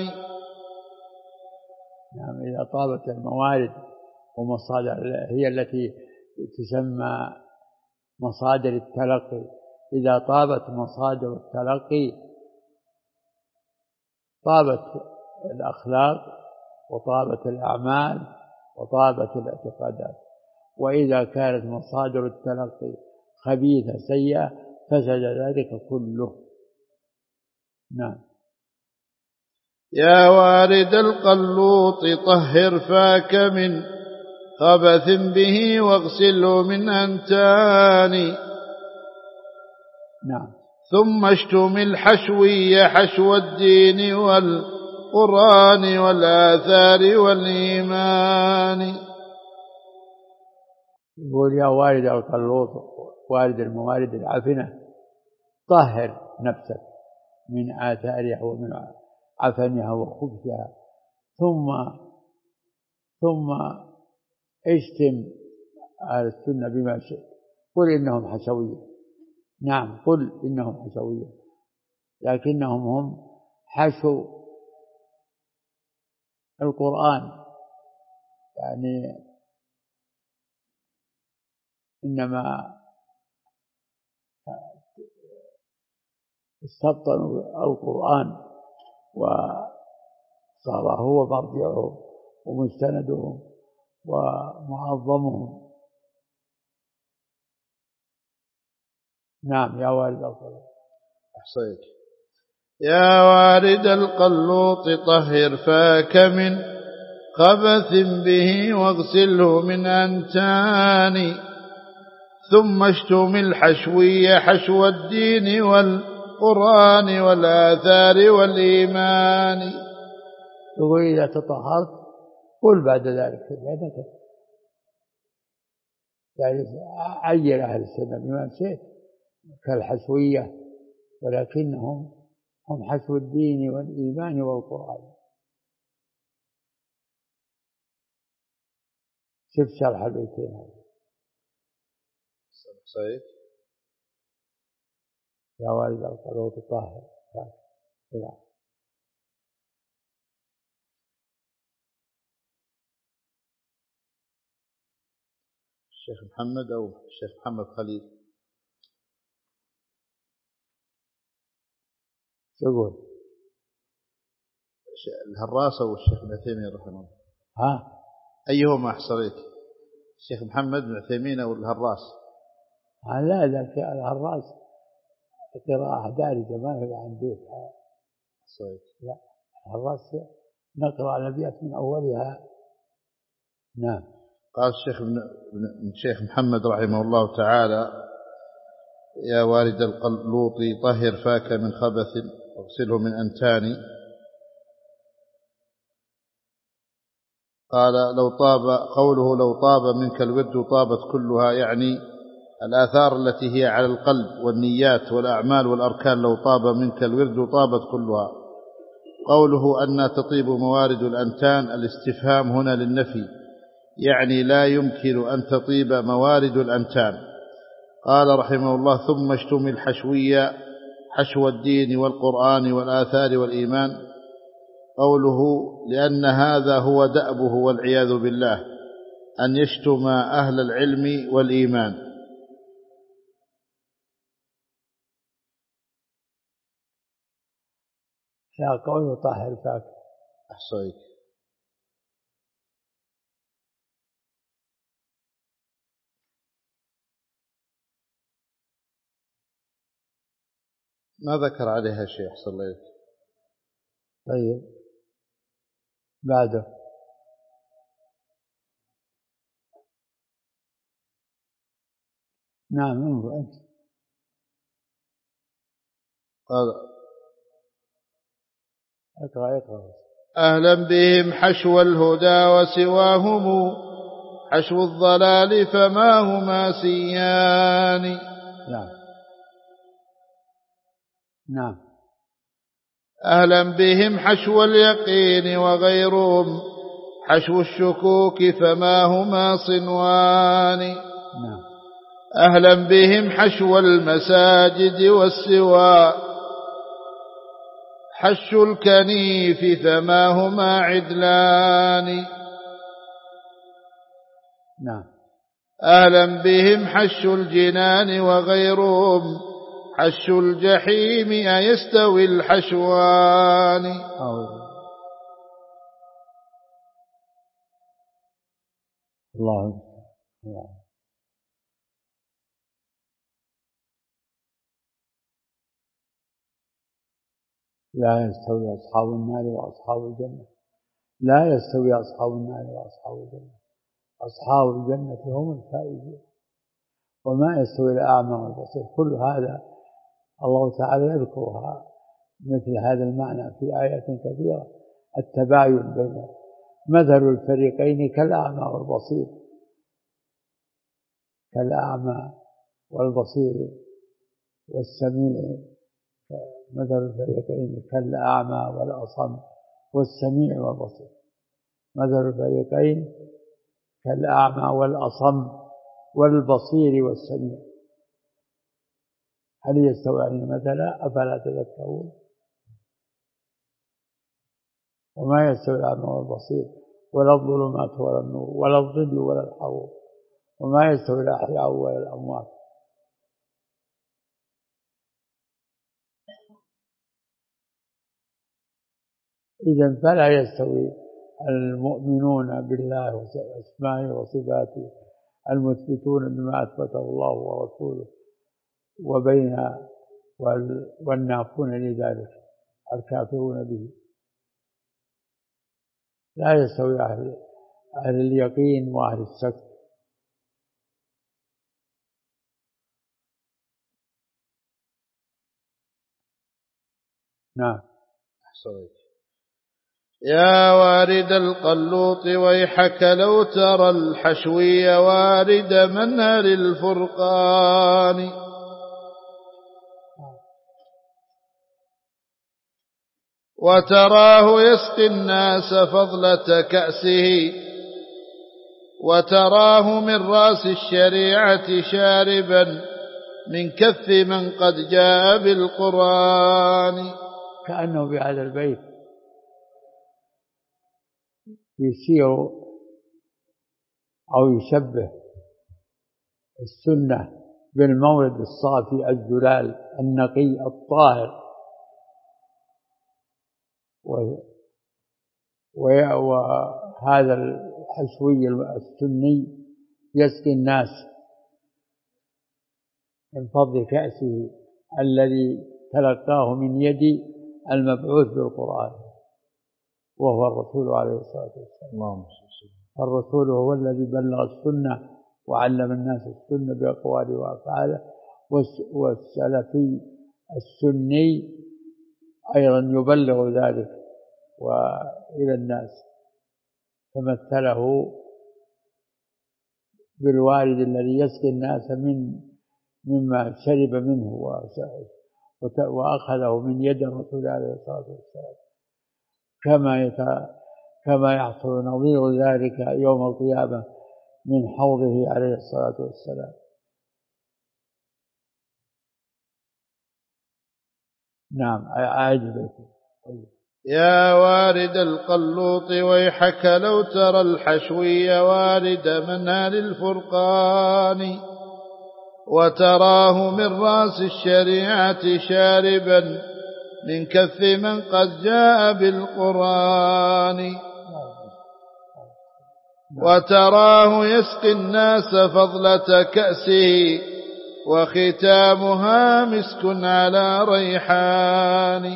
نعم. إذا طابت الموارد ومصادر هي التي تسمى مصادر التلقي، إذا طابت مصادر التلقي طابت الأخلاق وطابت الأعمال وطابت الاعتقادات، وإذا كانت مصادر التلقي خبيثة سيئة فسد ذلك كله. نعم. يا وارد القلوط طهر فاك من خبث به واغسله من أنتان. نعم. ثم اشتم الحشوي حشو الدين والقرآن والآثار والإيمان. يقول يا وارد القلوط، وارد الموارد العفنة، طهر نفسك من آثارها ومن عفنها وخبثها، ثم اشتم أهل السنة بما شئت، قل إنهم حشوية. نعم، قل إنهم حشوية، لكنهم هم حشو القرآن، يعني إنما استبطنوا القرآن وصار هو مرجعهم ومستندهم ومعظمهم. نعم. يا وارد القلوط. أحصيك. يا وارد القلوط طهر فاك من خبث به واغسله من أنتان. ثم اشتم الحشوي حشو الدين والقرآن والآثار والإيمان. يقول إذا تطهرت قل بعد ذلك يعني عين أهل السنة بما شئت كالحشوية، ولكنهم هم حشو الدين والإيمان والقرآن. شوف شرح البيتين هذا. صحيح. يا والد القلوط طاهر. الشيخ محمد أو الشيخ محمد خليل؟ شو يقول؟ الهراس أو الشيخ ابن عثيمين رحمه الله؟ ها؟ أيهما أحسن لك؟ الشيخ محمد بن عثيمين أو الهراس؟ لا الهراس قراءة دارجة ما هي عن بيت. صحيح. لا الهراس نقرأ الأبيات من أولها. نعم. قال الشيخ محمد رحمه الله تعالى: يا وارد القلوط طهر فاك من خبث واغسله من أنتان. قال قوله لو طاب منك الورد طابت كلها، يعني الآثار التي هي على القلب والنيات والأعمال والأركان، لو طاب منك الورد طابت كلها. قوله أن تطيب موارد الأنتان، الاستفهام هنا للنفي، يعني لا يمكن أن تطيب موارد الأنتان. قال رحمه الله: ثم اشتمل حشوية، حشو الدين والقرآن والآثار والإيمان. قوله: لأن هذا هو دأبه والعياذ بالله، أن يشتم أهل العلم والإيمان. لا قوله طاهر فاك. أحصيك. ما ذكر عليها شيء أحسن الله. طيب بعده. نعم انظر أنت. قال: اقرأ. أهلا بهم حشو الهدى وسواهم، حشو الضلال فما هما سيان. نعم. أهلا بهم حشو اليقين وغيرهم، حشو الشكوك فما هما صنوان. نعم. أهلا بهم حشو المساجد والسوى، حشو الكنيف فما هما عدلان. نعم. أهلا بهم حشو الجنان وغيرهم، حشو الجحيم أيستوي الحشوان. الله. لا يستوي أصحاب النار وأصحاب الجنة. لا يستوي أصحاب النار وأصحاب الجنة. أصحاب الجنة هم الفائزون. وما يستوي الأعمى والبصير. كل هذا الله تعالى يذكرها مثل هذا المعنى في آيات كثيرة. التباين بين مثل الفريقين كالأعمى والبصير، كالأعمى والبصير والسميع. مثل الفريقين كالأعمى والأصم والسميع والبصير. مثل الفريقين كالأعمى والأصم والبصير والسميع. هل يستويان مثلا؟ أفلا تذكرون. وما يستوي الأعمى والبصير ولا الظلمات ولا النور ولا الظل ولا الحرور وما يستوي الأحياء ولا الأموات. إذن فلا يستوي المؤمنون بالله وأسمائه وصفاته المثبتون بما أثبته الله ورسوله وبين والنافون لذلك الكافرون به. لا يستوي أهل اليقين وأهل الشك. نعم. أحصيك. يا وارد القلوط ويحك لو ترى الحشوي وارد منهل الفرقان. وتراه يسقي الناس فضلة كأسه وتراه من رأس الشريعة شاربا من كف من قد جاء بالقرآن. كأنه بهذا البيت يشير أو يشبه السنة بالمورد الصافي الزلال النقي الطاهر، وهذا الحشوي السني يسقي الناس من فضل كأسه الذي تلقاه من يد المبعوث بالقرآن وهو الرسول عليه الصلاة والسلام. الرسول هو الذي بلغ السنة وعلم الناس السنة بأقواله وأفعاله، والسلفي السني أيضا يبلغ ذلك وإلى الناس، فمثله بالوارد الذي يسقي الناس مما شرب منه وأخذه من يد الرسول عليه الصلاة والسلام، كما يحصل نظير ذلك يوم القيامة من حوضه عليه الصلاة والسلام. نعم أعجبك. يا وارد القلوط ويحك لو ترى الحشوي وارد منال الفرقان، وتراه من رأس الشريعة شاربا من كف من قد جاء بالقرآن، وتراه يسقي الناس فضلة كأسه وختامها مسك على ريحان.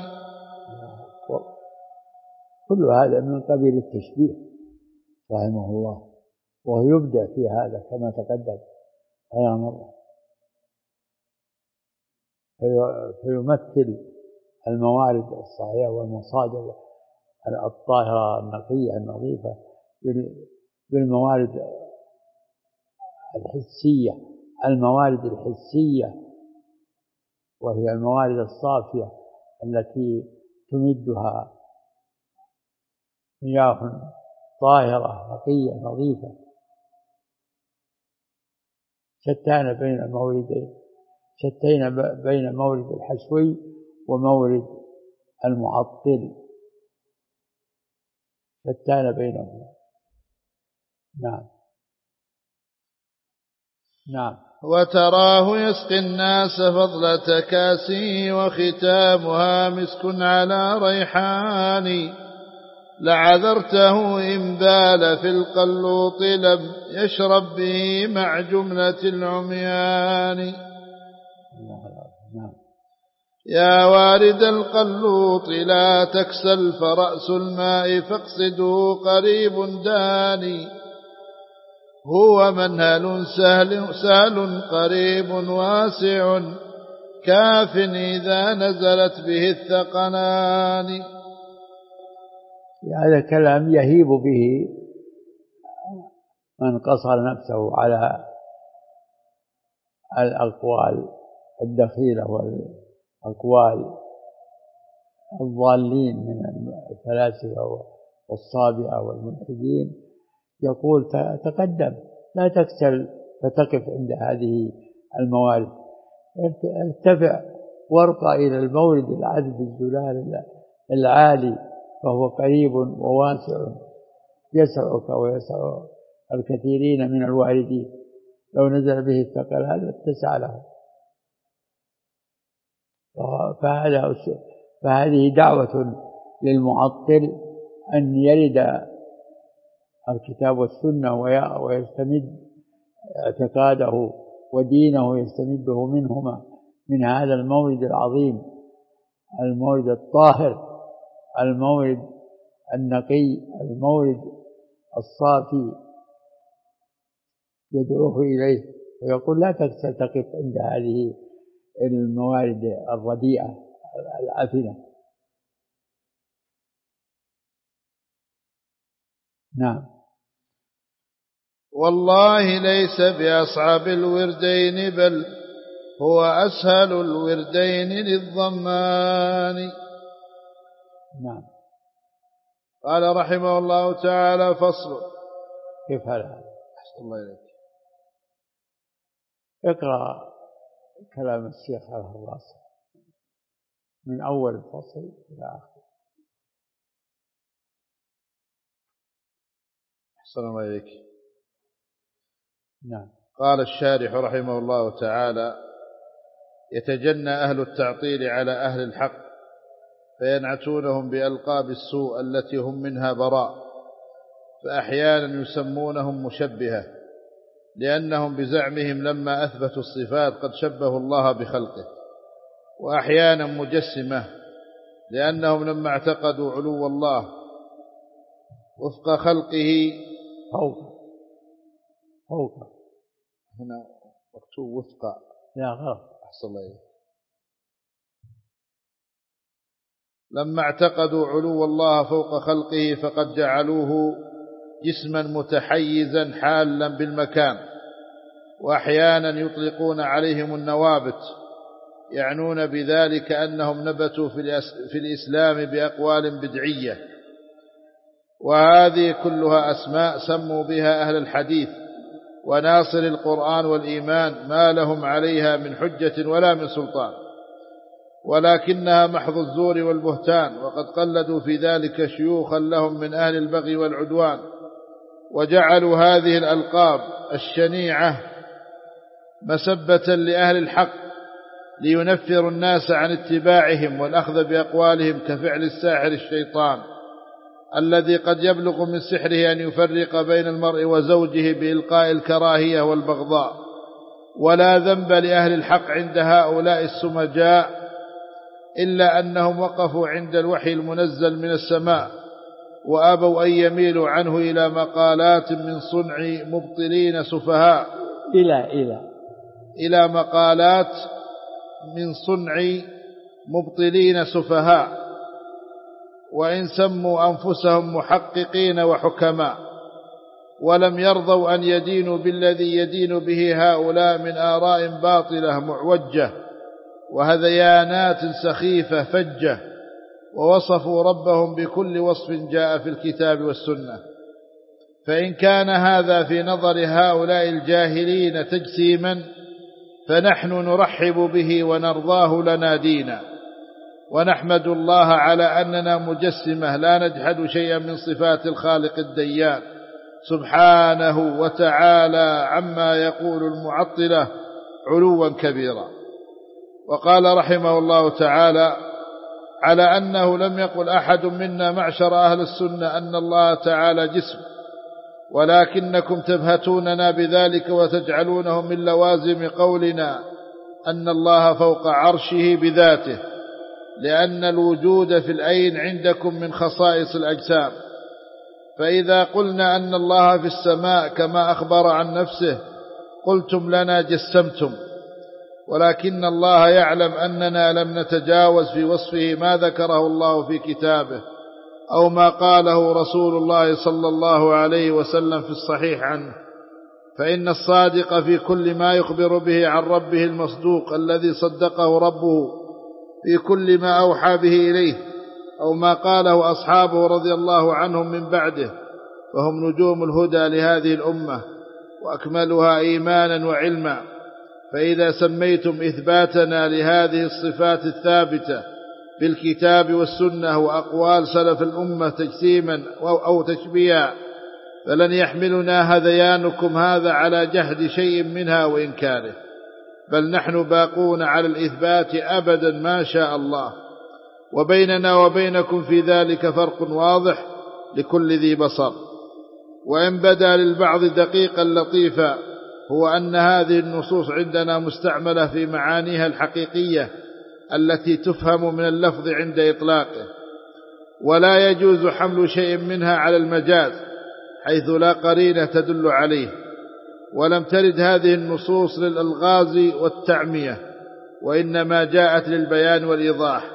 كل هذا من قبيل التشبيه رحمه الله، وهو يبدع في هذا كما تقدم غير مرة، فيمثل الموارد الصحيحة والمصادر الطاهرة النقية النظيفة بالموارد الحسية، الموارد الحسية وهي الموارد الصافية التي تمدها مياه طاهرة نقية نظيفة، شتان بين الموردين، شتينا بين مورد الحشوي ومورد المعطل، شتان بينهما. نعم نعم. وتراه يسقي الناس فضلة كاسه وختامها مسك على ريحان، لعذرته إن بال في القلوط لم يشرب به مع جملة العميان. يا وارد القلوط لا تكسل فرأس الماء فاقصده قريب داني، هو منهل سهل قريب واسع كاف إذا نزلت به الثقلان. هذا كلام يهيب به من قصر نفسه على الأقوال الدخيلة والأقوال الضالين من الفلاسفة والصابئة والملحدين. يقول تقدم لا تكسل فتقف عند هذه الموارد، ارتفع وارقى إلى المورد العذب الزلال العالي، فهو قريب وواسع يسعك ويسع الكثيرين من الواردين، لو نزل به الثقلان اتسع له. فهذه دعوة للمعطل أن يرد الكتاب والسنة ويستمد اعتقاده ودينه يستمده منهما، من هذا المورد العظيم، المورد الطاهر، المورد النقي، المورد الصافي، يدعوه إليه ويقول لا تقف عند هذه الموارد الرديئة العفنة. نعم. والله ليس بأصعب الوردين بل هو أسهل الوردين للضمان. نعم. قال رحمه الله تعالى: فصل. كيف هذا؟ أحسن الله إليك. اقرأ كلام الشيخ على الراسخ من أول الفصل إلى آخر. أحسن الله إليك. نعم. قال الشارح رحمه الله تعالى: يتجنى أهل التعطيل على أهل الحق فينعتونهم بألقاب السوء التي هم منها براء، فأحيانا يسمونهم مشبهة لأنهم بزعمهم لما أثبتوا الصفات قد شبهوا الله بخلقه، وأحيانا مجسمة لأنهم لما اعتقدوا علو الله وفق خلقه فوق هنا مكتوب وفق، لا غلط. أحسن الله إليك. لما اعتقدوا علو الله فوق خلقه فقد جعلوه جسما متحيزا حالا بالمكان، وأحيانا يطلقون عليهم النوابت يعنون بذلك أنهم نبتوا في الإسلام بأقوال بدعية، وهذه كلها أسماء سموا بها أهل الحديث وناصر القرآن والإيمان ما لهم عليها من حجة ولا من سلطان، ولكنها محض الزور والبهتان، وقد قلدوا في ذلك شيوخا لهم من أهل البغي والعدوان، وجعلوا هذه الألقاب الشنيعة مسبة لأهل الحق لينفروا الناس عن اتباعهم والأخذ بأقوالهم، كفعل الساحر الشيطان الذي قد يبلغ من سحره أن يفرق بين المرء وزوجه بإلقاء الكراهية والبغضاء. ولا ذنب لأهل الحق عند هؤلاء السمجاء إلا أنهم وقفوا عند الوحي المنزل من السماء وأبوا أن يميلوا عنه إلى مقالات من صنع مبطلين سفهاء إلى مقالات من صنع مبطلين سفهاء، وإن سموا أنفسهم محققين وحكماء، ولم يرضوا أن يدينوا بالذي يدين به هؤلاء من آراء باطلة معوجة وهذيانات سخيفة فجة، ووصفوا ربهم بكل وصف جاء في الكتاب والسنة. فإن كان هذا في نظر هؤلاء الجاهلين تجسيما فنحن نرحب به ونرضاه لنا دينا، ونحمد الله على أننا مجسمة لا نجحد شيئا من صفات الخالق الديان سبحانه وتعالى عما يقول المعطلة علوا كبيرا. وقال رحمه الله تعالى: على أنه لم يقل أحد منا معشر أهل السنة أن الله تعالى جسم، ولكنكم تبهتوننا بذلك وتجعلونه من لوازم قولنا أن الله فوق عرشه بذاته، لأن الوجود في العين عندكم من خصائص الأجسام، فإذا قلنا أن الله في السماء كما أخبر عن نفسه قلتم لنا جسمتم، ولكن الله يعلم أننا لم نتجاوز في وصفه ما ذكره الله في كتابه أو ما قاله رسول الله صلى الله عليه وسلم في الصحيح عنه، فإن الصادق في كل ما يخبر به عن ربه المصدوق الذي صدقه ربه في كل ما أوحى به إليه أو ما قاله أصحابه رضي الله عنهم من بعده، فهم نجوم الهدى لهذه الأمة وأكملها إيمانا وعلما. فإذا سميتم إثباتنا لهذه الصفات الثابتة بالكتاب والسنة وأقوال سلف الأمة تجسيما أو تشبيها فلن يحملنا هذيانكم هذا على جحد شيء منها وإنكاره، بل نحن باقون على الإثبات أبدا ما شاء الله، وبيننا وبينكم في ذلك فرق واضح لكل ذي بصر. وإن بدا للبعض دقيقا لطيفا هو أن هذه النصوص عندنا مستعملة في معانيها الحقيقية التي تفهم من اللفظ عند إطلاقه، ولا يجوز حمل شيء منها على المجاز حيث لا قرينة تدل عليه، ولم ترد هذه النصوص للألغاز والتعمية، وإنما جاءت للبيان والإيضاح.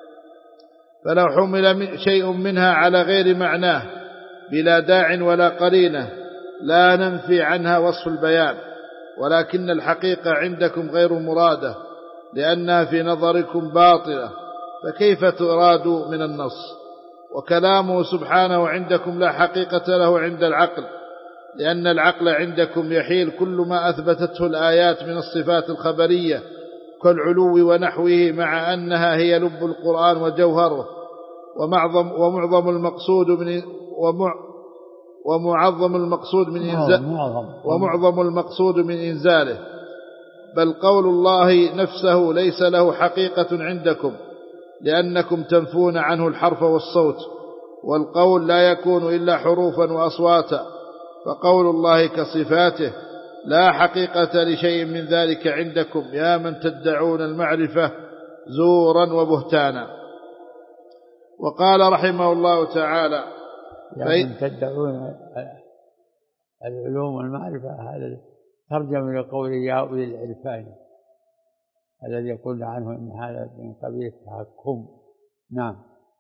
فلو حمل شيء منها على غير معناه بلا داع ولا قرينة لا ننفي عنها وصف البيان، ولكن الحقيقة عندكم غير مرادة لأنها في نظركم باطلة، فكيف تراد من النص؟ وكلامه سبحانه عندكم لا حقيقة له عند العقل، لأن العقل عندكم يحيل كل ما أثبتته الآيات من الصفات الخبرية كالعلو ونحوه، مع أنها هي لب القرآن وجوهره ومعظم المقصود من إنزاله، بل قول الله نفسه ليس له حقيقة عندكم لأنكم تنفون عنه الحرف والصوت، والقول لا يكون إلا حروفا وأصواتا، فقول الله كصفاته لا حقيقة لشيء من ذلك عندكم يا من تدعون المعرفة زورا وبهتانا. وقال رحمه الله تعالى يا من تدعون العلوم والمعرفة، هذا ترجم لقول يا أولي العرفان الذي يقول عنه إن هذا من قبيل التحكم. نعم.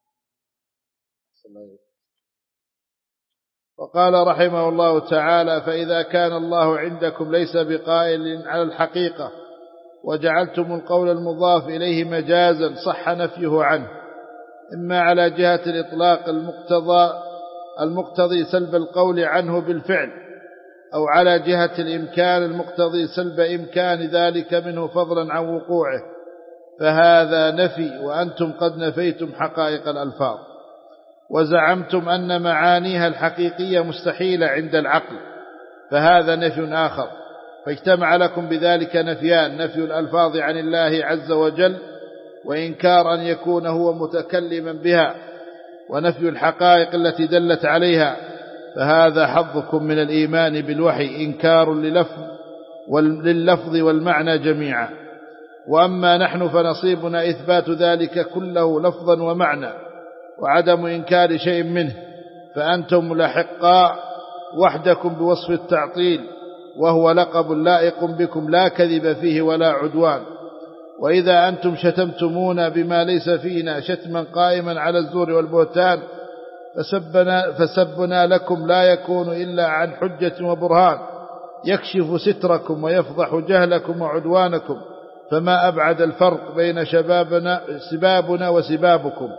وقال رحمه الله تعالى فإذا كان الله عندكم ليس بقائل على الحقيقة وجعلتم القول المضاف إليه مجازا صح نفيه عنه، إما على جهة الإطلاق المقتضي سلب القول عنه بالفعل، أو على جهة الإمكان المقتضي سلب إمكان ذلك منه فضلا عن وقوعه، فهذا نفي، وأنتم قد نفيتم حقائق الألفاظ وزعمتم أن معانيها الحقيقية مستحيلة عند العقل، فهذا نفي آخر، فاجتمع لكم بذلك نفيان: نفي الألفاظ عن الله عز وجل وإنكار أن يكون هو متكلما بها، ونفي الحقائق التي دلت عليها، فهذا حظكم من الإيمان بالوحي إنكار لللفظ والمعنى جميعا، وأما نحن فنصيبنا إثبات ذلك كله لفظا ومعنى وعدم إنكار شيء منه، فأنتم ملاحقا وحدكم بوصف التعطيل، وهو لقب لائق بكم لا كذب فيه ولا عدوان. وإذا أنتم شتمتمونا بما ليس فينا شتما قائما على الزور والبهتان، فسبنا لكم لا يكون إلا عن حجة وبرهان يكشف ستركم ويفضح جهلكم وعدوانكم، فما أبعد الفرق بين سبابنا وسبابكم.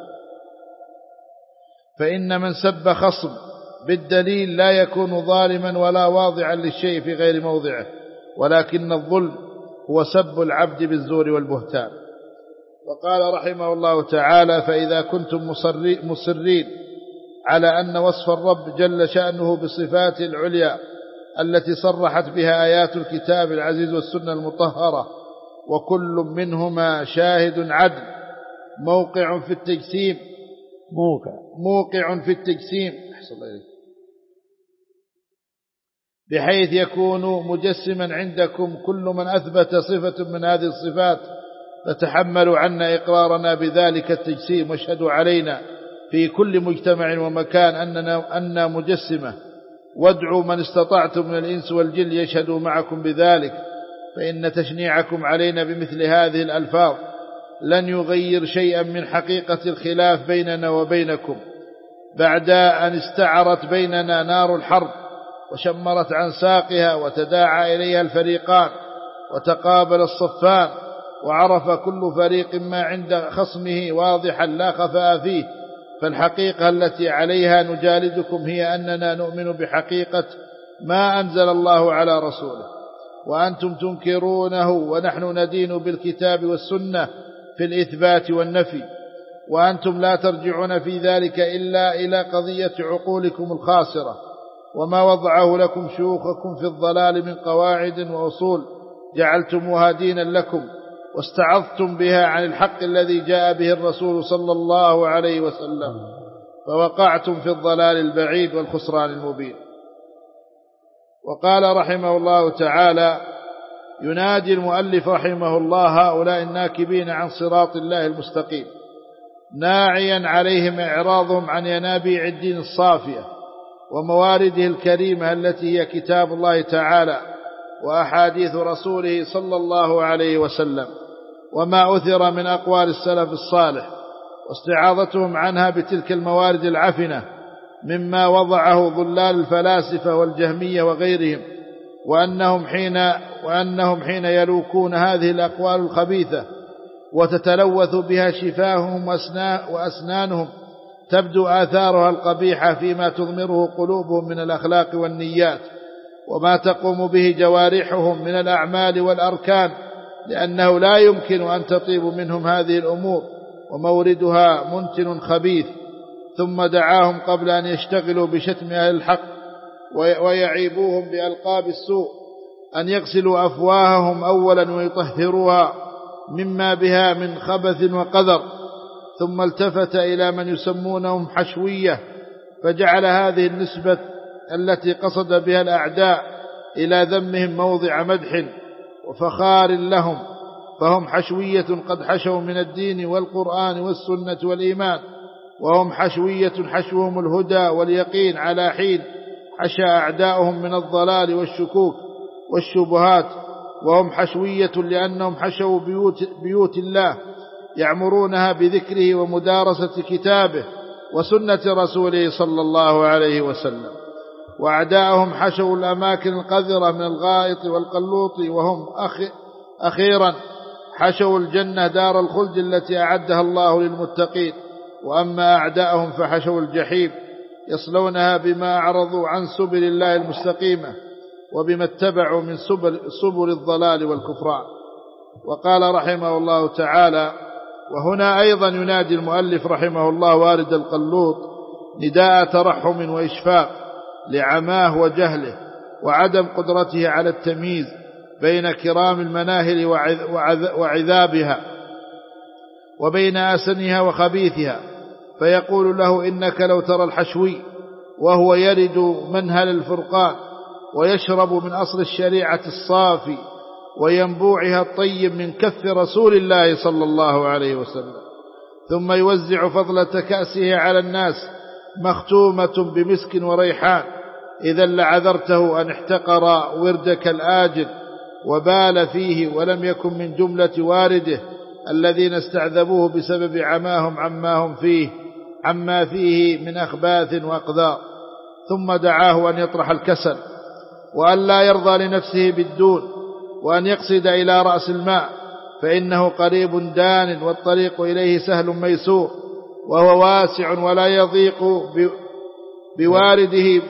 فإن من سب خصم بالدليل لا يكون ظالما ولا واضعا للشيء في غير موضعه، ولكن الظلم هو سب العبد بالزور والبهتان. وقال رحمه الله تعالى فإذا كنتم مصرين على أن وصف الرب جل شأنه بصفات العليا التي صرحت بها آيات الكتاب العزيز والسنة المطهرة، وكل منهما شاهد عدل موقع في التجسيم بحيث يكون مجسما عندكم كل من أثبت صفة من هذه الصفات، فتحملوا عنا إقرارنا بذلك التجسيم، واشهدوا علينا في كل مجتمع ومكان أننا مجسمة، وادعوا من استطعتم من الإنس والجن يشهدوا معكم بذلك، فإن تشنيعكم علينا بمثل هذه الألفاظ لن يغير شيئا من حقيقة الخلاف بيننا وبينكم، بعد أن استعرت بيننا نار الحرب وشمرت عن ساقها، وتداعى إليها الفريقان وتقابل الصفان، وعرف كل فريق ما عند خصمه واضحا لا خفاء فيه. فالحقيقة التي عليها نجالدكم هي أننا نؤمن بحقيقة ما أنزل الله على رسوله، وأنتم تنكرونه، ونحن ندين بالكتاب والسنة في الإثبات والنفي، وأنتم لا ترجعون في ذلك إلا إلى قضية عقولكم الخاسرة وما وضعه لكم شيوخكم في الضلال من قواعد وأصول جعلتموها دينا لكم، واستعظتم بها عن الحق الذي جاء به الرسول صلى الله عليه وسلم، فوقعتم في الضلال البعيد والخسران المبين. وقال رحمه الله تعالى ينادي المؤلف رحمه الله هؤلاء الناكبين عن صراط الله المستقيم، ناعيا عليهم إعراضهم عن ينابيع الدين الصافية وموارده الكريمة التي هي كتاب الله تعالى وأحاديث رسوله صلى الله عليه وسلم، وما أثر من أقوال السلف الصالح، واستعاضتهم عنها بتلك الموارد العفنة مما وضعه ضلال الفلاسفة والجهمية وغيرهم، وأنهم حين يلوكون هذه الأقوال الخبيثة وتتلوث بها شفاههم وأسنانهم تبدو آثارها القبيحة فيما تضمره قلوبهم من الأخلاق والنيات وما تقوم به جوارحهم من الأعمال والأركان، لأنه لا يمكن أن تطيب منهم هذه الأمور، وموردها منتن خبيث. ثم دعاهم قبل أن يشتغلوا بشتم أهل الحق ويعيبوهم بألقاب السوء أن يغسلوا أفواههم أولا ويطهروها مما بها من خبث وقذر، ثم التفت إلى من يسمونهم حشوية، فجعل هذه النسبة التي قصد بها الأعداء إلى ذمهم موضع مدح وفخار لهم، فهم حشوية قد حشوا من الدين والقرآن والسنة والإيمان، وهم حشوية حشوهم الهدى واليقين على حين حشى أعداؤهم من الضلال والشكوك والشبهات، وهم حشوية لأنهم حشوا بيوت الله يعمرونها بذكره ومدارسة كتابه وسنة رسوله صلى الله عليه وسلم. وأعداؤهم حشوا الأماكن القذرة من الغائط والقلوط، وهم أخيرا حشوا الجنة دار الخلد التي أعدها الله للمتقين. وأما أعداؤهم فحشوا الجحيم يصلونها بما أعرضوا عن سبل الله المستقيمة وبما اتبعوا من سبل الضلال والكفران. وقال رحمه الله تعالى: وهنا أيضا ينادي المؤلف رحمه الله وارد القلوط نداء ترحم وإشفاق لعماه وجهله وعدم قدرته على التمييز بين كرام المناهل وعذابها وبين أسنها وخبيثها، فيقول له: إنك لو ترى الحشوي وهو يرد منهل الفرقان ويشرب من أصل الشريعة الصافي وينبوعها الطيب من كف رسول الله صلى الله عليه وسلم، ثم يوزع فضلة كأسه على الناس مختومة بمسك وريحان، إذا لعذرته أن احتقر وردك الآجل وبال فيه، ولم يكن من جملة وارده الذين استعذبوه بسبب عماهم عما فيه من أخباث وأقذار. ثم دعاه أن يطرح الكسل، وأن لا يرضى لنفسه بالدون، وأن يقصد إلى رأس الماء، فإنه قريب دان والطريق إليه سهل ميسور، وهو واسع ولا يضيق بوارده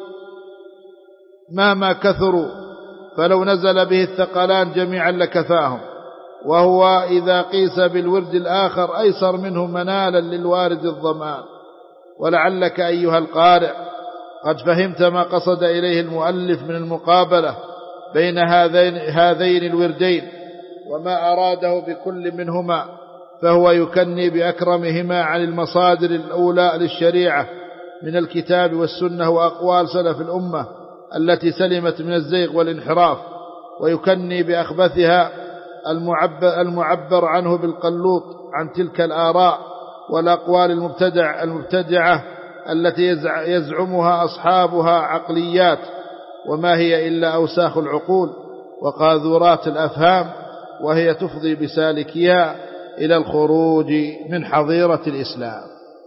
مهما كثروا، فلو نزل به الثقلان جميعا لكفاهم، وهو إذا قيس بالورد الآخر أيسر منه منالا للوارد الظمان. ولعلك أيها القارئ قد فهمت ما قصد إليه المؤلف من المقابلة بين هذين الوردين، وما أراده بكل منهما، فهو يكني بأكرمهما عن المصادر الأولى للشريعة من الكتاب والسنة وأقوال سلف الأمة التي سلمت من الزيغ والانحراف، ويكني بأخبثها المعبر عنه بالقلوط عن تلك الآراء والأقوال المبتدعة التي يزعمها أصحابها عقليات، وما هي إلا أوساخ العقول وقاذورات الأفهام، وهي تفضي بسالكيها إلى الخروج من حظيرة الإسلام.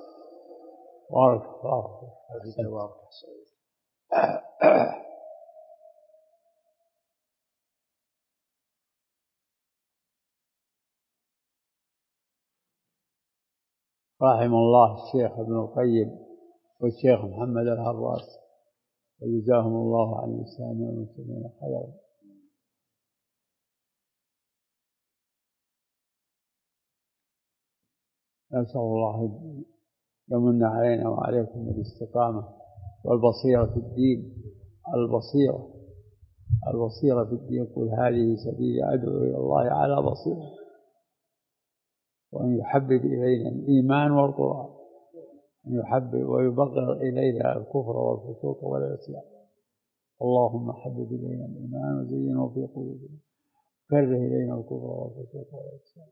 رحم الله الشيخ ابن القيم والشيخ محمد الهراس، وجزاهم الله عن الإسلام والمسلمين خيرا. نسأل الله يمن علينا وعليكم بالاستقامة والبصيرة في الدين. البصيرة في الدين، قل هذه سبيلي أدعو إلى الله على بصيرة، وأن يحبب إلينا الإيمان والقرآن، أن يحبب ويبغض إلينا الكفر والفسوق والعصيان. اللهم حبب إلينا الإيمان وزينه في قلوبنا، كره إلينا الكفر والفسوق والعصيان.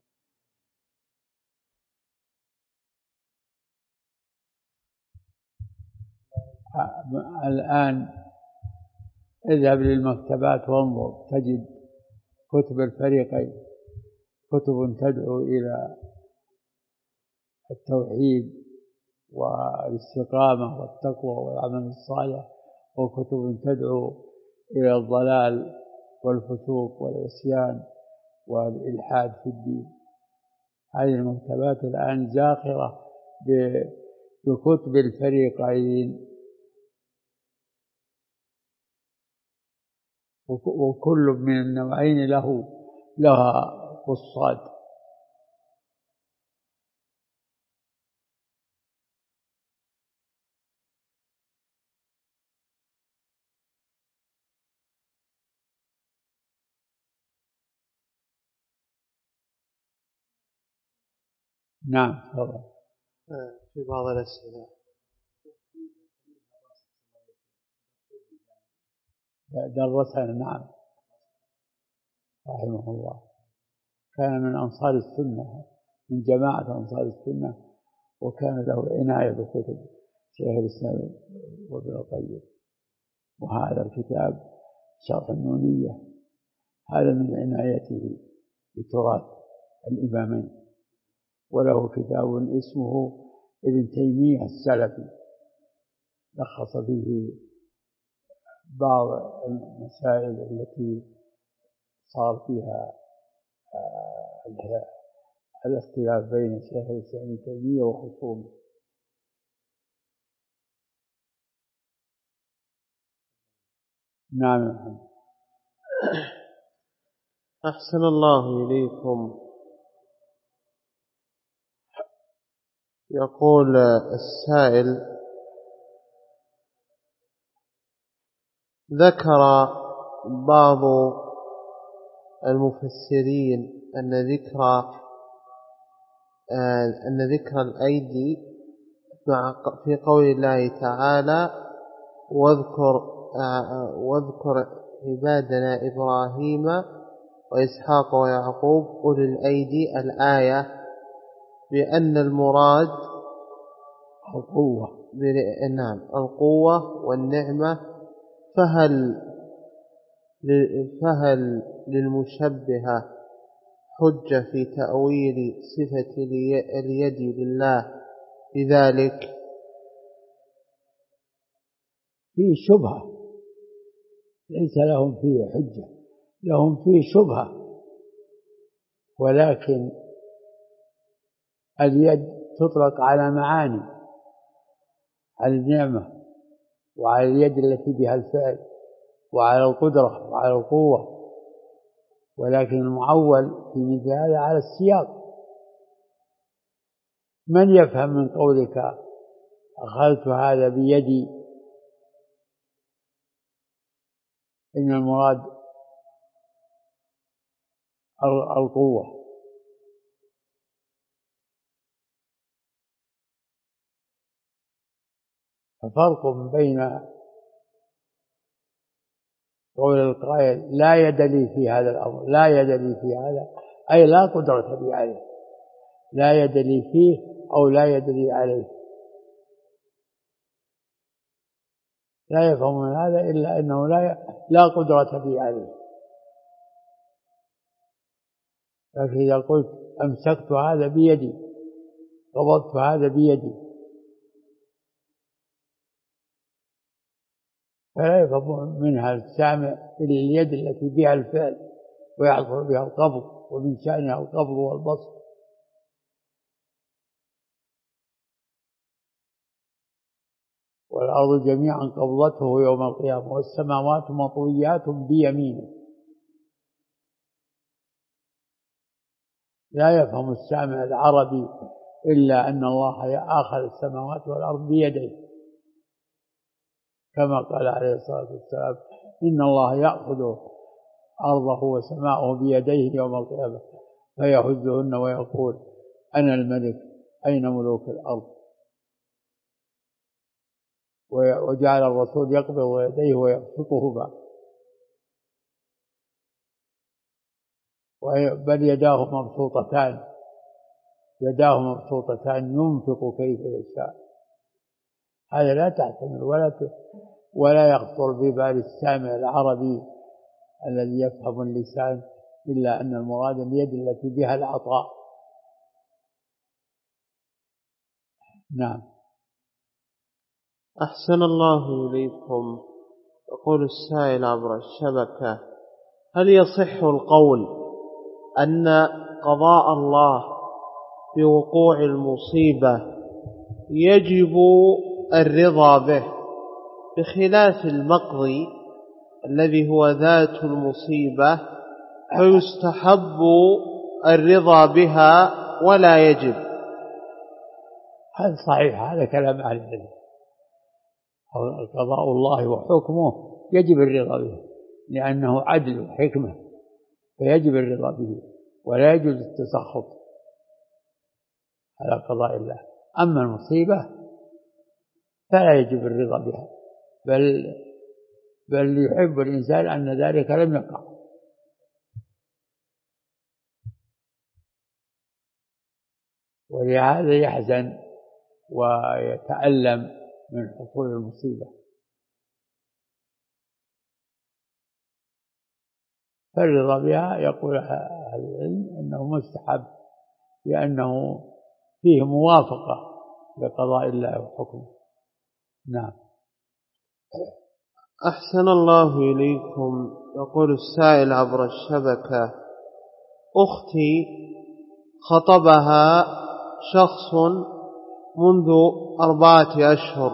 الآن اذهب للمكتبات وانظر، تجد كتب الفريقين، كتب تدعو إلى التوحيد والاستقامة والتقوى والعمل الصالح، وكتب تدعو إلى الضلال والفسوق والعصيان والإلحاد في الدين. هذه المكتبات الآن زاخرة بكتب الفريقين. وكل من النوعين لها قصاد. نعم تفضل. في بعض الأسئلة درسها نعم رحمه الله، كان من أنصار السنة، من جماعة أنصار السنة، وكان له عناية بكتب شيخ الإسلام وابن القيم. وهذا الكتاب شرح النونية هذا من عنايته بتراث الإمامين. وله كتاب اسمه ابن تيمية السلفي، لخص فيه بعض المسائل التي صار فيها الاختلاف بين شيخ الإسلام ابن تيمية وخصومه. نعم. أحسن الله إليكم. يقول السائل: ذكر بعض المفسرين أن ذكر الأيدي في قول الله تعالى: واذكر عبادنا إبراهيم وإسحاق ويعقوب أولي الأيدي الآية، بأن المراد القوة والنعمة. فهل للمشبهة حجة في تأويل صفة اليد لله بذلك؟ فيه شبهة، ليس لهم فيه حجة، لهم فيه شبهة. ولكن اليد تطلق على معاني، على النعمة، وعلى اليد التي بها الفعل، وعلى القدرة، وعلى القوة. ولكن المعول في مثل هذا على السياق. من يفهم من قولك أخذت هذا بيدي إن المراد القوة؟ ففرق بين قول القائل لا يد لي في هذا الأمر، لا يد لي في هذا أي لا قدرة لي عليه، لا يد لي فيه أو لا يد لي عليه. لا يفهم من هذا إلا أنه لا قدرة لي عليه. لكن إذا قلت أمسكت هذا بيدي، قبضت هذا بيدي، فلا يفهم منها السامع إلا اليد التي بها الفعل ويحصل بها القبض، ومن شأنها القبض والبسط. والأرض جميعا قبضته يوم القيامة والسماوات مطويات بيمينه. لا يفهم السامع العربي إلا أن الله أخذ السماوات والأرض بيديه، كما قال عليه الصلاة والسلام: إن الله يأخذ أرضه وسماءه بيديه يوم القيامة فيهزهن ويقول: أنا الملك أين ملوك الأرض؟ وجعل الرسول يقبض يديه ويبسطهما، بل يداه مبسوطتان ينفق كيف يشاء. هذا لا تحتمل ولا يخطر ببال السامع العربي الذي يفهم اللسان إلا أن المراد اليد التي بها العطاء. نعم. أحسن الله إليكم. يقول السائل عبر الشبكة: هل يصح القول أن قضاء الله بوقوع المصيبة يجب الرضا به، بخلاف المقضي الذي هو ذات المصيبة فيستحب الرضا بها ولا يجب. هذا صحيح، هذا كلام أهل العلم. قضاء الله وحكمه يجب الرضا به لأنه عدل وحكمة، فيجب الرضا به ولا يجوز التسخط على قضاء الله. أما المصيبة فلا يجب الرضا بها، بل يحب الإنسان أن ذلك لم يقع. ولهذا يحزن ويتألم من حصول المصيبة. فالرضا بها يقول أهل العلم أنه مستحب لأنه فيه موافقة لقضاء الله وحكمه. نعم. أحسن الله إليكم. يقول السائل عبر الشبكة: أختي خطبها شخص منذ 4 أشهر،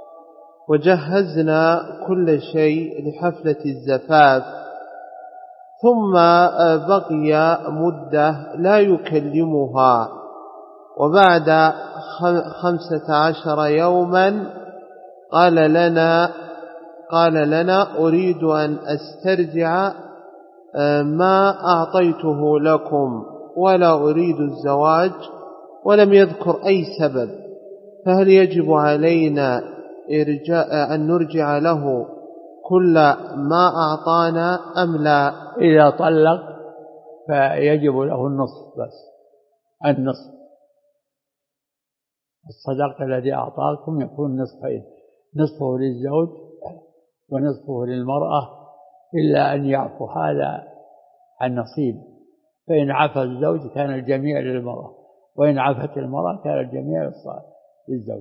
وجهزنا كل شيء لحفلة الزفاف، ثم بقي مدة لا يكلمها، وبعد 15 يوما قال لنا أريد أن أسترجع ما أعطيته لكم ولا أريد الزواج، ولم يذكر أي سبب، فهل يجب علينا أن نرجع له كل ما أعطانا أم لا؟ إذا طلق فيجب له النصف بس، النصف. الصداق الذي أعطاكم يكون نصفين، نصفه للزوج ونصفه للمرأة، إلا أن يعفو هذا عن نصيب. فإن عفى الزوج كان الجميع للمرأة، وإن عفت المرأة كان الجميع للزوج.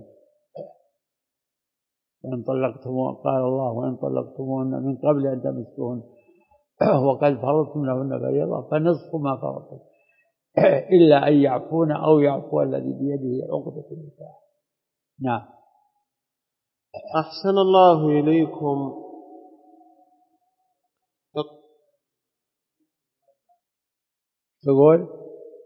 وإن طلقتموهن، قال الله: وإن طلقتموهن من قبل أن تمسوهن وقد فرضتم لهن فريضة فنصف ما فرضتم إلا أن يعفون أو يعفو الذي بيده عقدة النكاح. نعم. أحسن الله إليكم. تقول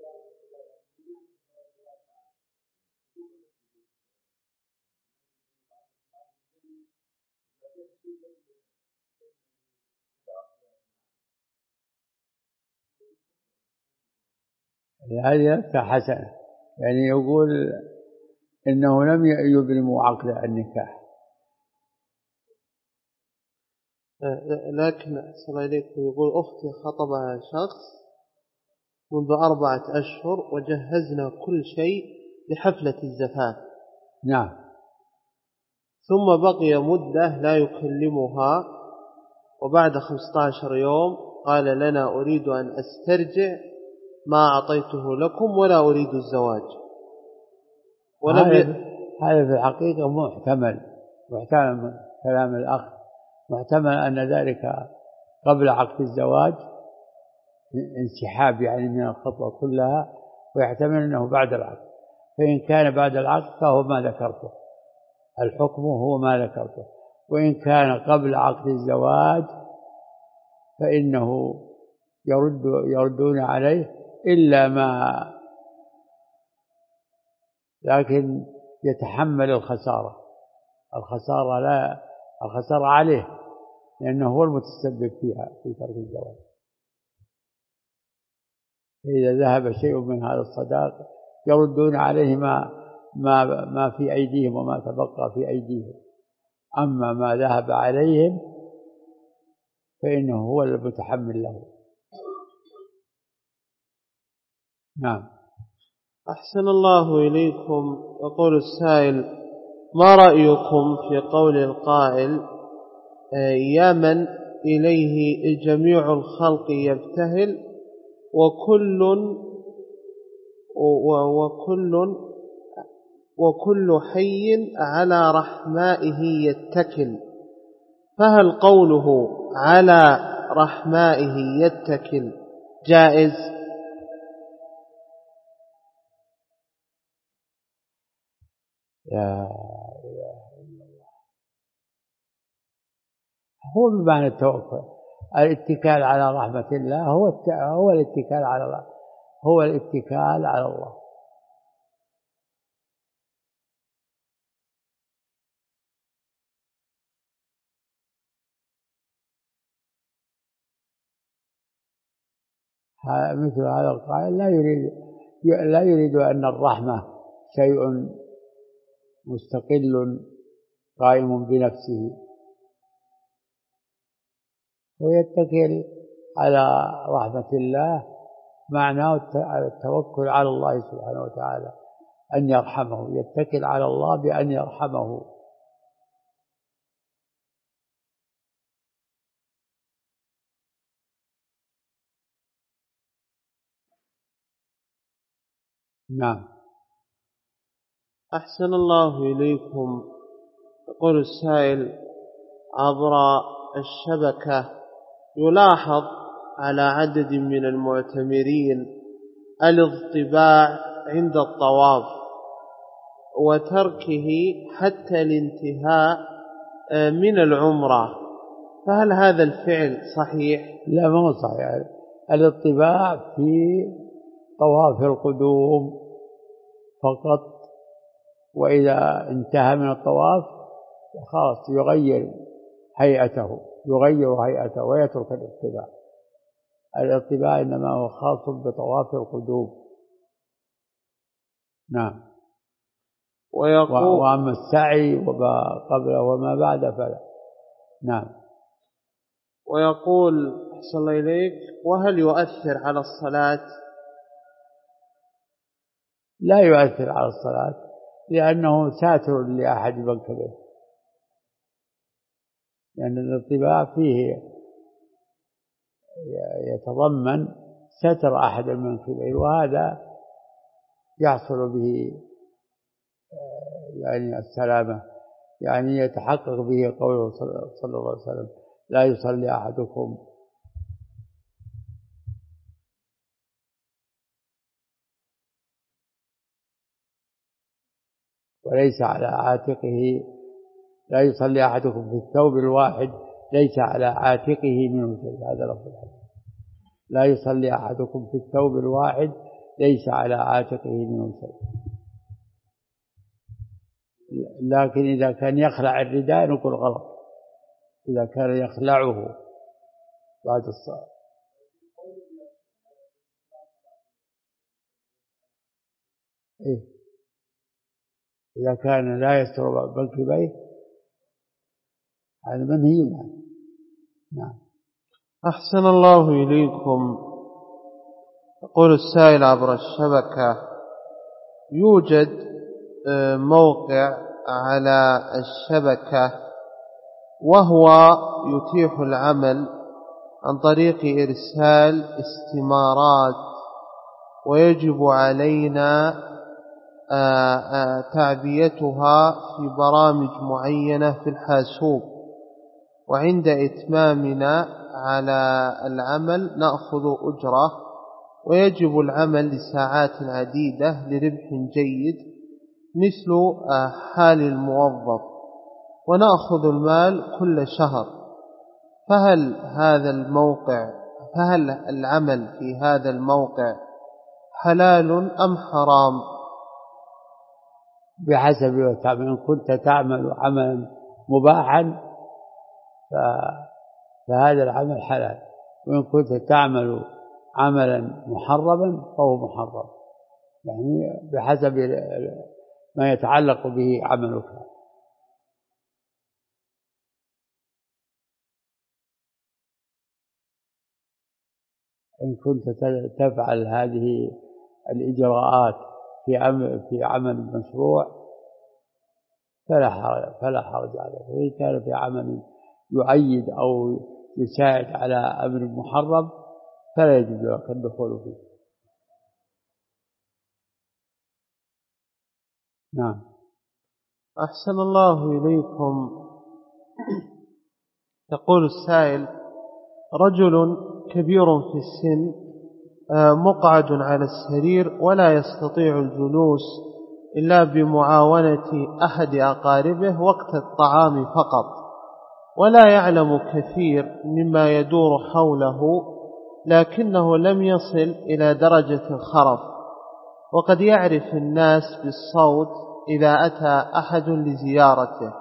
هذه حسنة، يعني يقول إنه لم يبرموا عقد النكاح. لكن أحسن الله إليكم، يقول أختي خطبها شخص منذ 4 أشهر وجهزنا كل شيء لحفلة الزفاف. نعم. ثم بقي مدة لا يكلمها، وبعد 15 يوم قال لنا أريد أن أسترجع ما أعطيته لكم ولا أريد الزواج. هذا في الحقيقة محتمل كلام الأخ، محتمل أن ذلك قبل عقد الزواج انسحاب يعني من الخطوة كلها، ويحتمل أنه بعد العقد. فإن كان بعد العقد فهو ما ذكرته، الحكم هو ما ذكرته. وإن كان قبل عقد الزواج فإنه يردون عليه إلا ما، لكن يتحمل الخسارة عليه، لأنه هو المتسبب فيها في ترك الزواج. فإذا ذهب شيء من هذا الصداق يردون عليه ما في أيديهم وما تبقى في أيديهم. أما ما ذهب عليهم فإنه هو المتحمل له. نعم. أحسن الله إليكم. يقول السائل: ما رأيكم في قول القائل: يا من إليه جميع الخلق يبتهل وكل حي على رحمائه يتكل، فهل قوله على رحمائه يتكل جائز؟ لا إله إلا الله. هو بمعنى التوكل. الاتكال على رحمة الله هو الاتكال على الله، هو الاتكال على الله. مثل هذا القائل لا يريد أن الرحمة شيء مستقل قائم بنفسه، ويتكل على رحمة الله معناه التوكل على الله سبحانه وتعالى أن يرحمه، يتكل على الله بأن يرحمه. نعم. أحسن الله إليكم. يقول السائل: عبر الشبكة يلاحظ على عدد من المعتمرين الاضطباع عند الطواف وتركه حتى الانتهاء من العمرة، فهل هذا الفعل صحيح؟ لا، ما هو صحيح. الاضطباع في طواف القدوم فقط، وإذا انتهى من الطواف خلاص يغير هيئته ويترك الاضطباع. الاضطباع إنما هو خاص بطواف القدوم. نعم. وأما السعي وما قبله وما بعده فلا. نعم. ويقول: أحسن الله إليك، وهل يؤثر على الصلاة؟ لا يؤثر على الصلاة، لأنه ساتر لأحد منكبيه، لأن الاضطباع فيه يتضمن ستر أحد المنكبين، وهذا يحصل به يعني السلامة، يعني يتحقق به قوله صلى الله عليه وسلم: لا يصلي أحدكم وليس على عاتقه، لا يصلي أحدكم في الثوب الواحد ليس على عاتقه منه شيء. هذا لفظ الحديث: لا يصلي أحدكم في الثوب الواحد ليس على عاتقه منه شيء. لكن إذا كان يخلع الرداء نقول غلط، إذا كان يخلعه بعد الصلاة. إيه؟ إذا كان لا يستر منكبيه هذا منهي عنه. نعم. أحسن الله إليكم. يقول السائل عبر الشبكة: يوجد موقع على الشبكة وهو يتيح العمل عن طريق إرسال استمارات، ويجب علينا تعبيتها في برامج معينة في الحاسوب، وعند إتمامنا على العمل نأخذ أجرة، ويجب العمل لساعات عديدة لربح جيد مثل حال الموظف، ونأخذ المال كل شهر، فهل العمل في هذا الموقع حلال أم حرام؟ بحسب ما تعمل. إن كنت تعمل عملا مباحا فهذا العمل حلال، وإن كنت تعمل عملا محرما فهو محرم، يعني بحسب ما يتعلق به عملك. إن كنت تفعل هذه الإجراءات في عمل مشروع فلا حرج عليك، وإن كان في عمل يؤيد أو يساعد على أمر محرم فلا يجوز لك الدخول فيه. نعم. أحسن الله إليكم. يقول السائل: رجل كبير في السن مقعد على السرير ولا يستطيع الجلوس إلا بمعاونة أحد أقاربه وقت الطعام فقط، ولا يعلم كثير مما يدور حوله، لكنه لم يصل إلى درجة الخرف. وقد يعرف الناس بالصوت إذا أتى أحد لزيارته،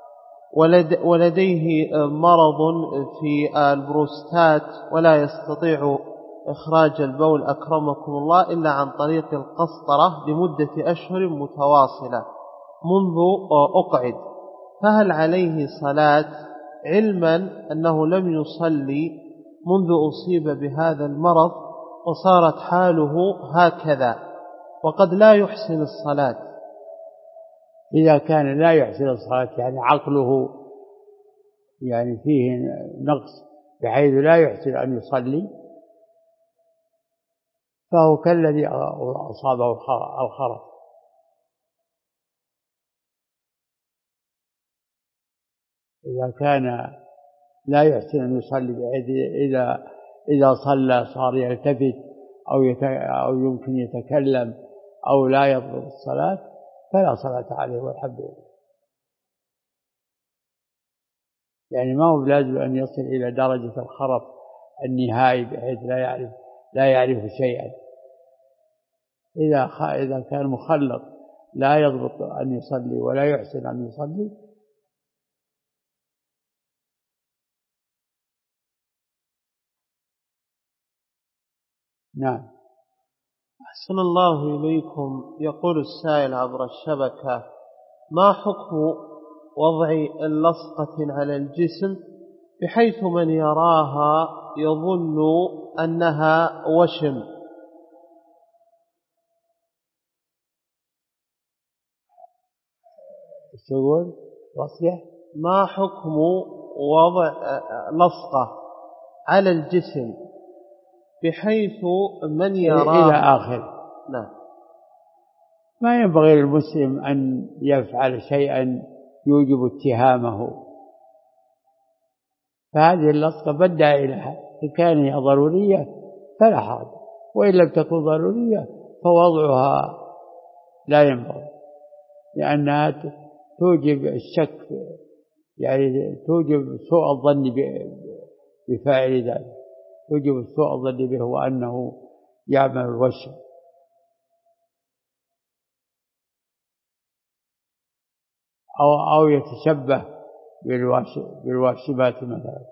ولديه مرض في البروستات ولا يستطيع إخراج البول أكرمكم الله إلا عن طريق القسطرة لمدة أشهر متواصلة منذ أقعد، فهل عليه صلاة علما أنه لم يصلي منذ أصيب بهذا المرض وصارت حاله هكذا وقد لا يحسن الصلاة؟ إذا كان لا يحسن الصلاة يعني عقله يعني فيه نقص بحيث لا يحسن أن يصلي، فهو كالذي أصابه الخرف. إذا كان لا يحسن أن يصلي بحيث إذا صلى صار يلتفت أو يمكن يتكلم أو لا يضبط الصلاة فلا صلاة عليه والحمد لله. يعني ما هو لازم أن يصل إلى درجة الخرف النهائي بحيث لا يعرف شيئا. إذا كان مخلط لا يضبط أن يصلي ولا يحسن أن يصلي. نعم. أحسن الله إليكم. يقول السائل عبر الشبكة: ما حكم وضع اللصقة على الجسم بحيث من يراها يظن أنها وشم؟ يقول ما حكم وضع لصقة على الجسم بحيث من يراها إلى آخر؟ نعم. ما ينبغي للمسلم أن يفعل شيئا يوجب اتهامه، فهذه اللصقة بدأ إليها إن كان هي ضرورية فلا حرج، وإن لم تكن ضرورية فوضعها لا ينبغي، لأنها توجب الشك، يعني توجب سوء الظن بفاعل ذلك، توجب سوء الظن به وأنه يعمل الوشم. أو يتشبه بالواشمات مثلا،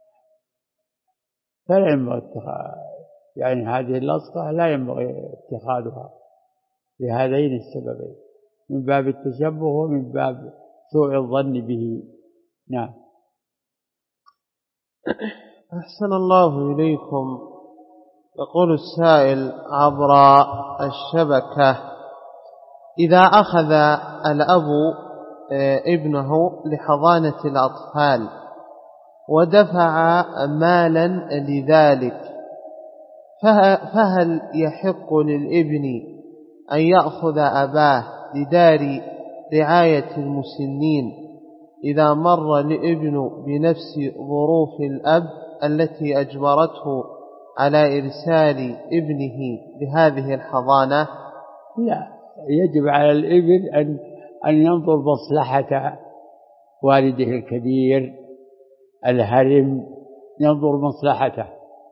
فلا ينبغي يعني هذه اللصقة لا ينبغي اتخاذها لهذين السببين، من باب التشبه ومن باب سوء الظن به. نعم. أحسن الله إليكم. يقول السائل عبر الشبكة: إذا أخذ الأب ابنه لحضانة الأطفال ودفع مالا لذلك، فهل يحق للابن أن يأخذ أباه لدار رعاية المسنين إذا مر الابن بنفس ظروف الأب التي أجبرته على إرسال ابنه لهذه الحضانة؟ لا، يجب على الابن أن ينظر مصلحة والده الكبير الهرم، ينظر مصلحته،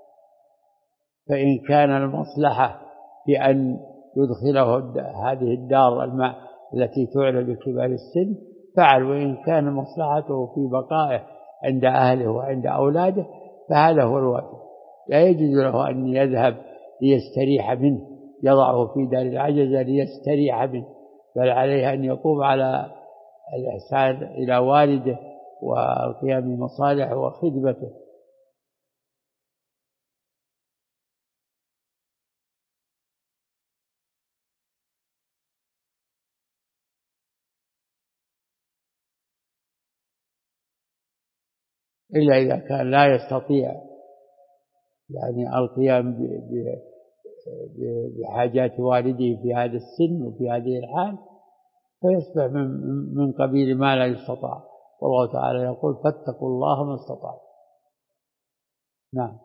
فإن كان المصلحة بأن يدخله هذه الدار التي تعلى بكبار السن فعل، وإن كان مصلحته في بقائه عند أهله وعند أولاده فهذا هو الواجب. لا يجوز له أن يذهب ليستريح منه، يضعه في دار العجزة ليستريح منه، بل عليه أن يقوم على الإحسان إلى والده والقيام بمصالحه وخدمته. إلا إذا كان لا يستطيع يعني القيام بحاجات والده في هذا السن وفي هذه الحال، فيصبح من قبيل ما لا يستطاع، والله تعالى يقول: فاتقوا الله ما استطعتم. نعم.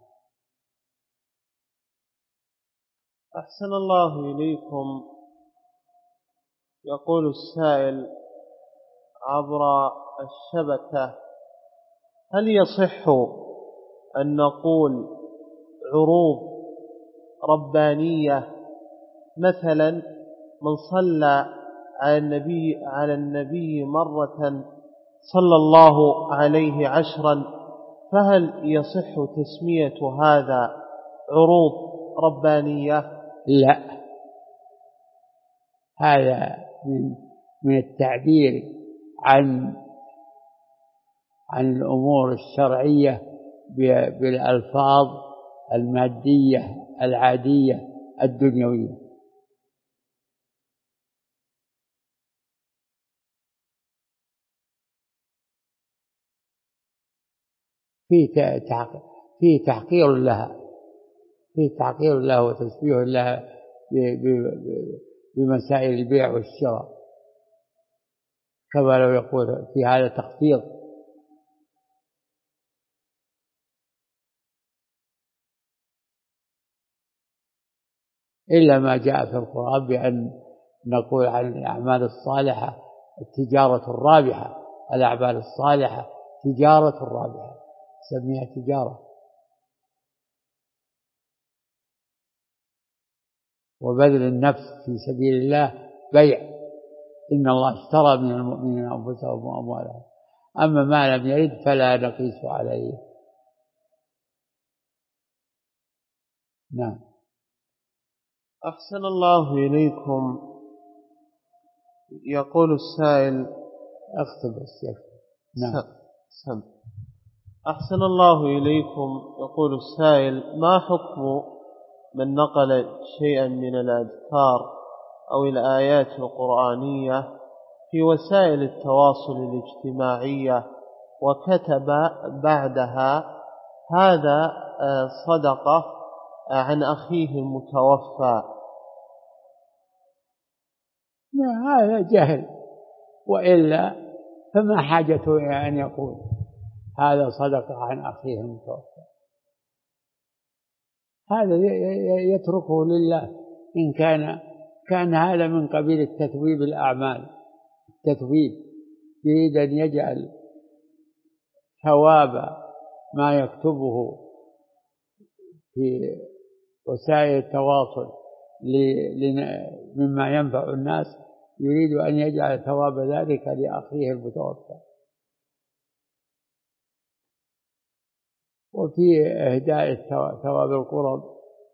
أحسن الله إليكم. يقول السائل عبر الشبكة: هل يصح أن نقول عروض ربانية، مثلا من صلى على النبي مرة صلى الله عليه 10، فهل يصح تسمية هذا عروض ربانية؟ لا، هذا من التعبير عن الأمور الشرعية بالألفاظ المادية العادية الدنيوية. في تحقير لها، وتشبيه لها بمسائل البيع والشراء، كما لو يقول في هذا تخفيض. إلا ما جاء في القرآن بأن نقول عن الأعمال الصالحة التجارة الرابحة، الأعمال الصالحة تجارة رابحة، سميها تجارة. وبذل النفس في سبيل الله بيع، إن الله اشترى من المؤمنين أنفسهم وأموالهم. أما ما لم يرد فلا نقيس عليه. نعم. أحسن الله إليكم. يقول السائل، أختم الشيخ. نعم. أحسن الله إليكم. يقول السائل: ما حكم من نقل شيئا من الأذكار أو الآيات القرآنية في وسائل التواصل الاجتماعية وكتب بعدها هذا صدقة عن أخيه المتوفى؟ هذا جهل، وإلا فما حاجته أن يقول هذا صدقة عن أخيه المتوفى؟ هذا يتركه لله. إن كان هذا من قبيل التثويب الأعمال، التثويب يريد أن يجعل ثواب ما يكتبه في وسائل التواصل مما ينفع الناس، يريد أن يجعل ثواب ذلك لأخيه المتوفى. وفي إهداء ثواب القرب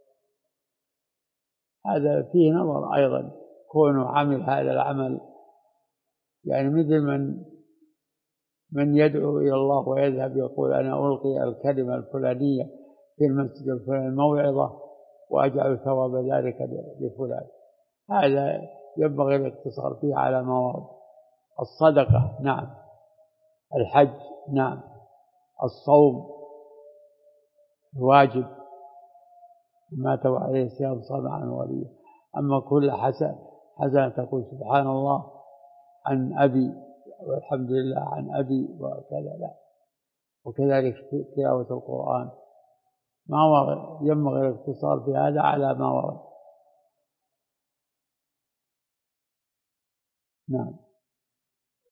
هذا فيه نظر أيضا، كونه عمل هذا العمل، يعني مثل من يدعو إلى الله ويذهب يقول أنا ألقي الكلمة الفلانية في المسجد الفلاني موعظة وأجعل ثواب ذلك لفلان. هذا ينبغي الاقتصار فيه على ما ورد. الصدقة نعم، الحج نعم، الصوم واجب، ما تبع عليه صيام صام عن وليه. أما كل حسنة تقول سبحان الله عن أبي والحمد لله عن أبي وكذا لا. وكذلك تلاوة القرآن ما ورد، ينبغي الاقتصار في هذا على ما ورد. نعم.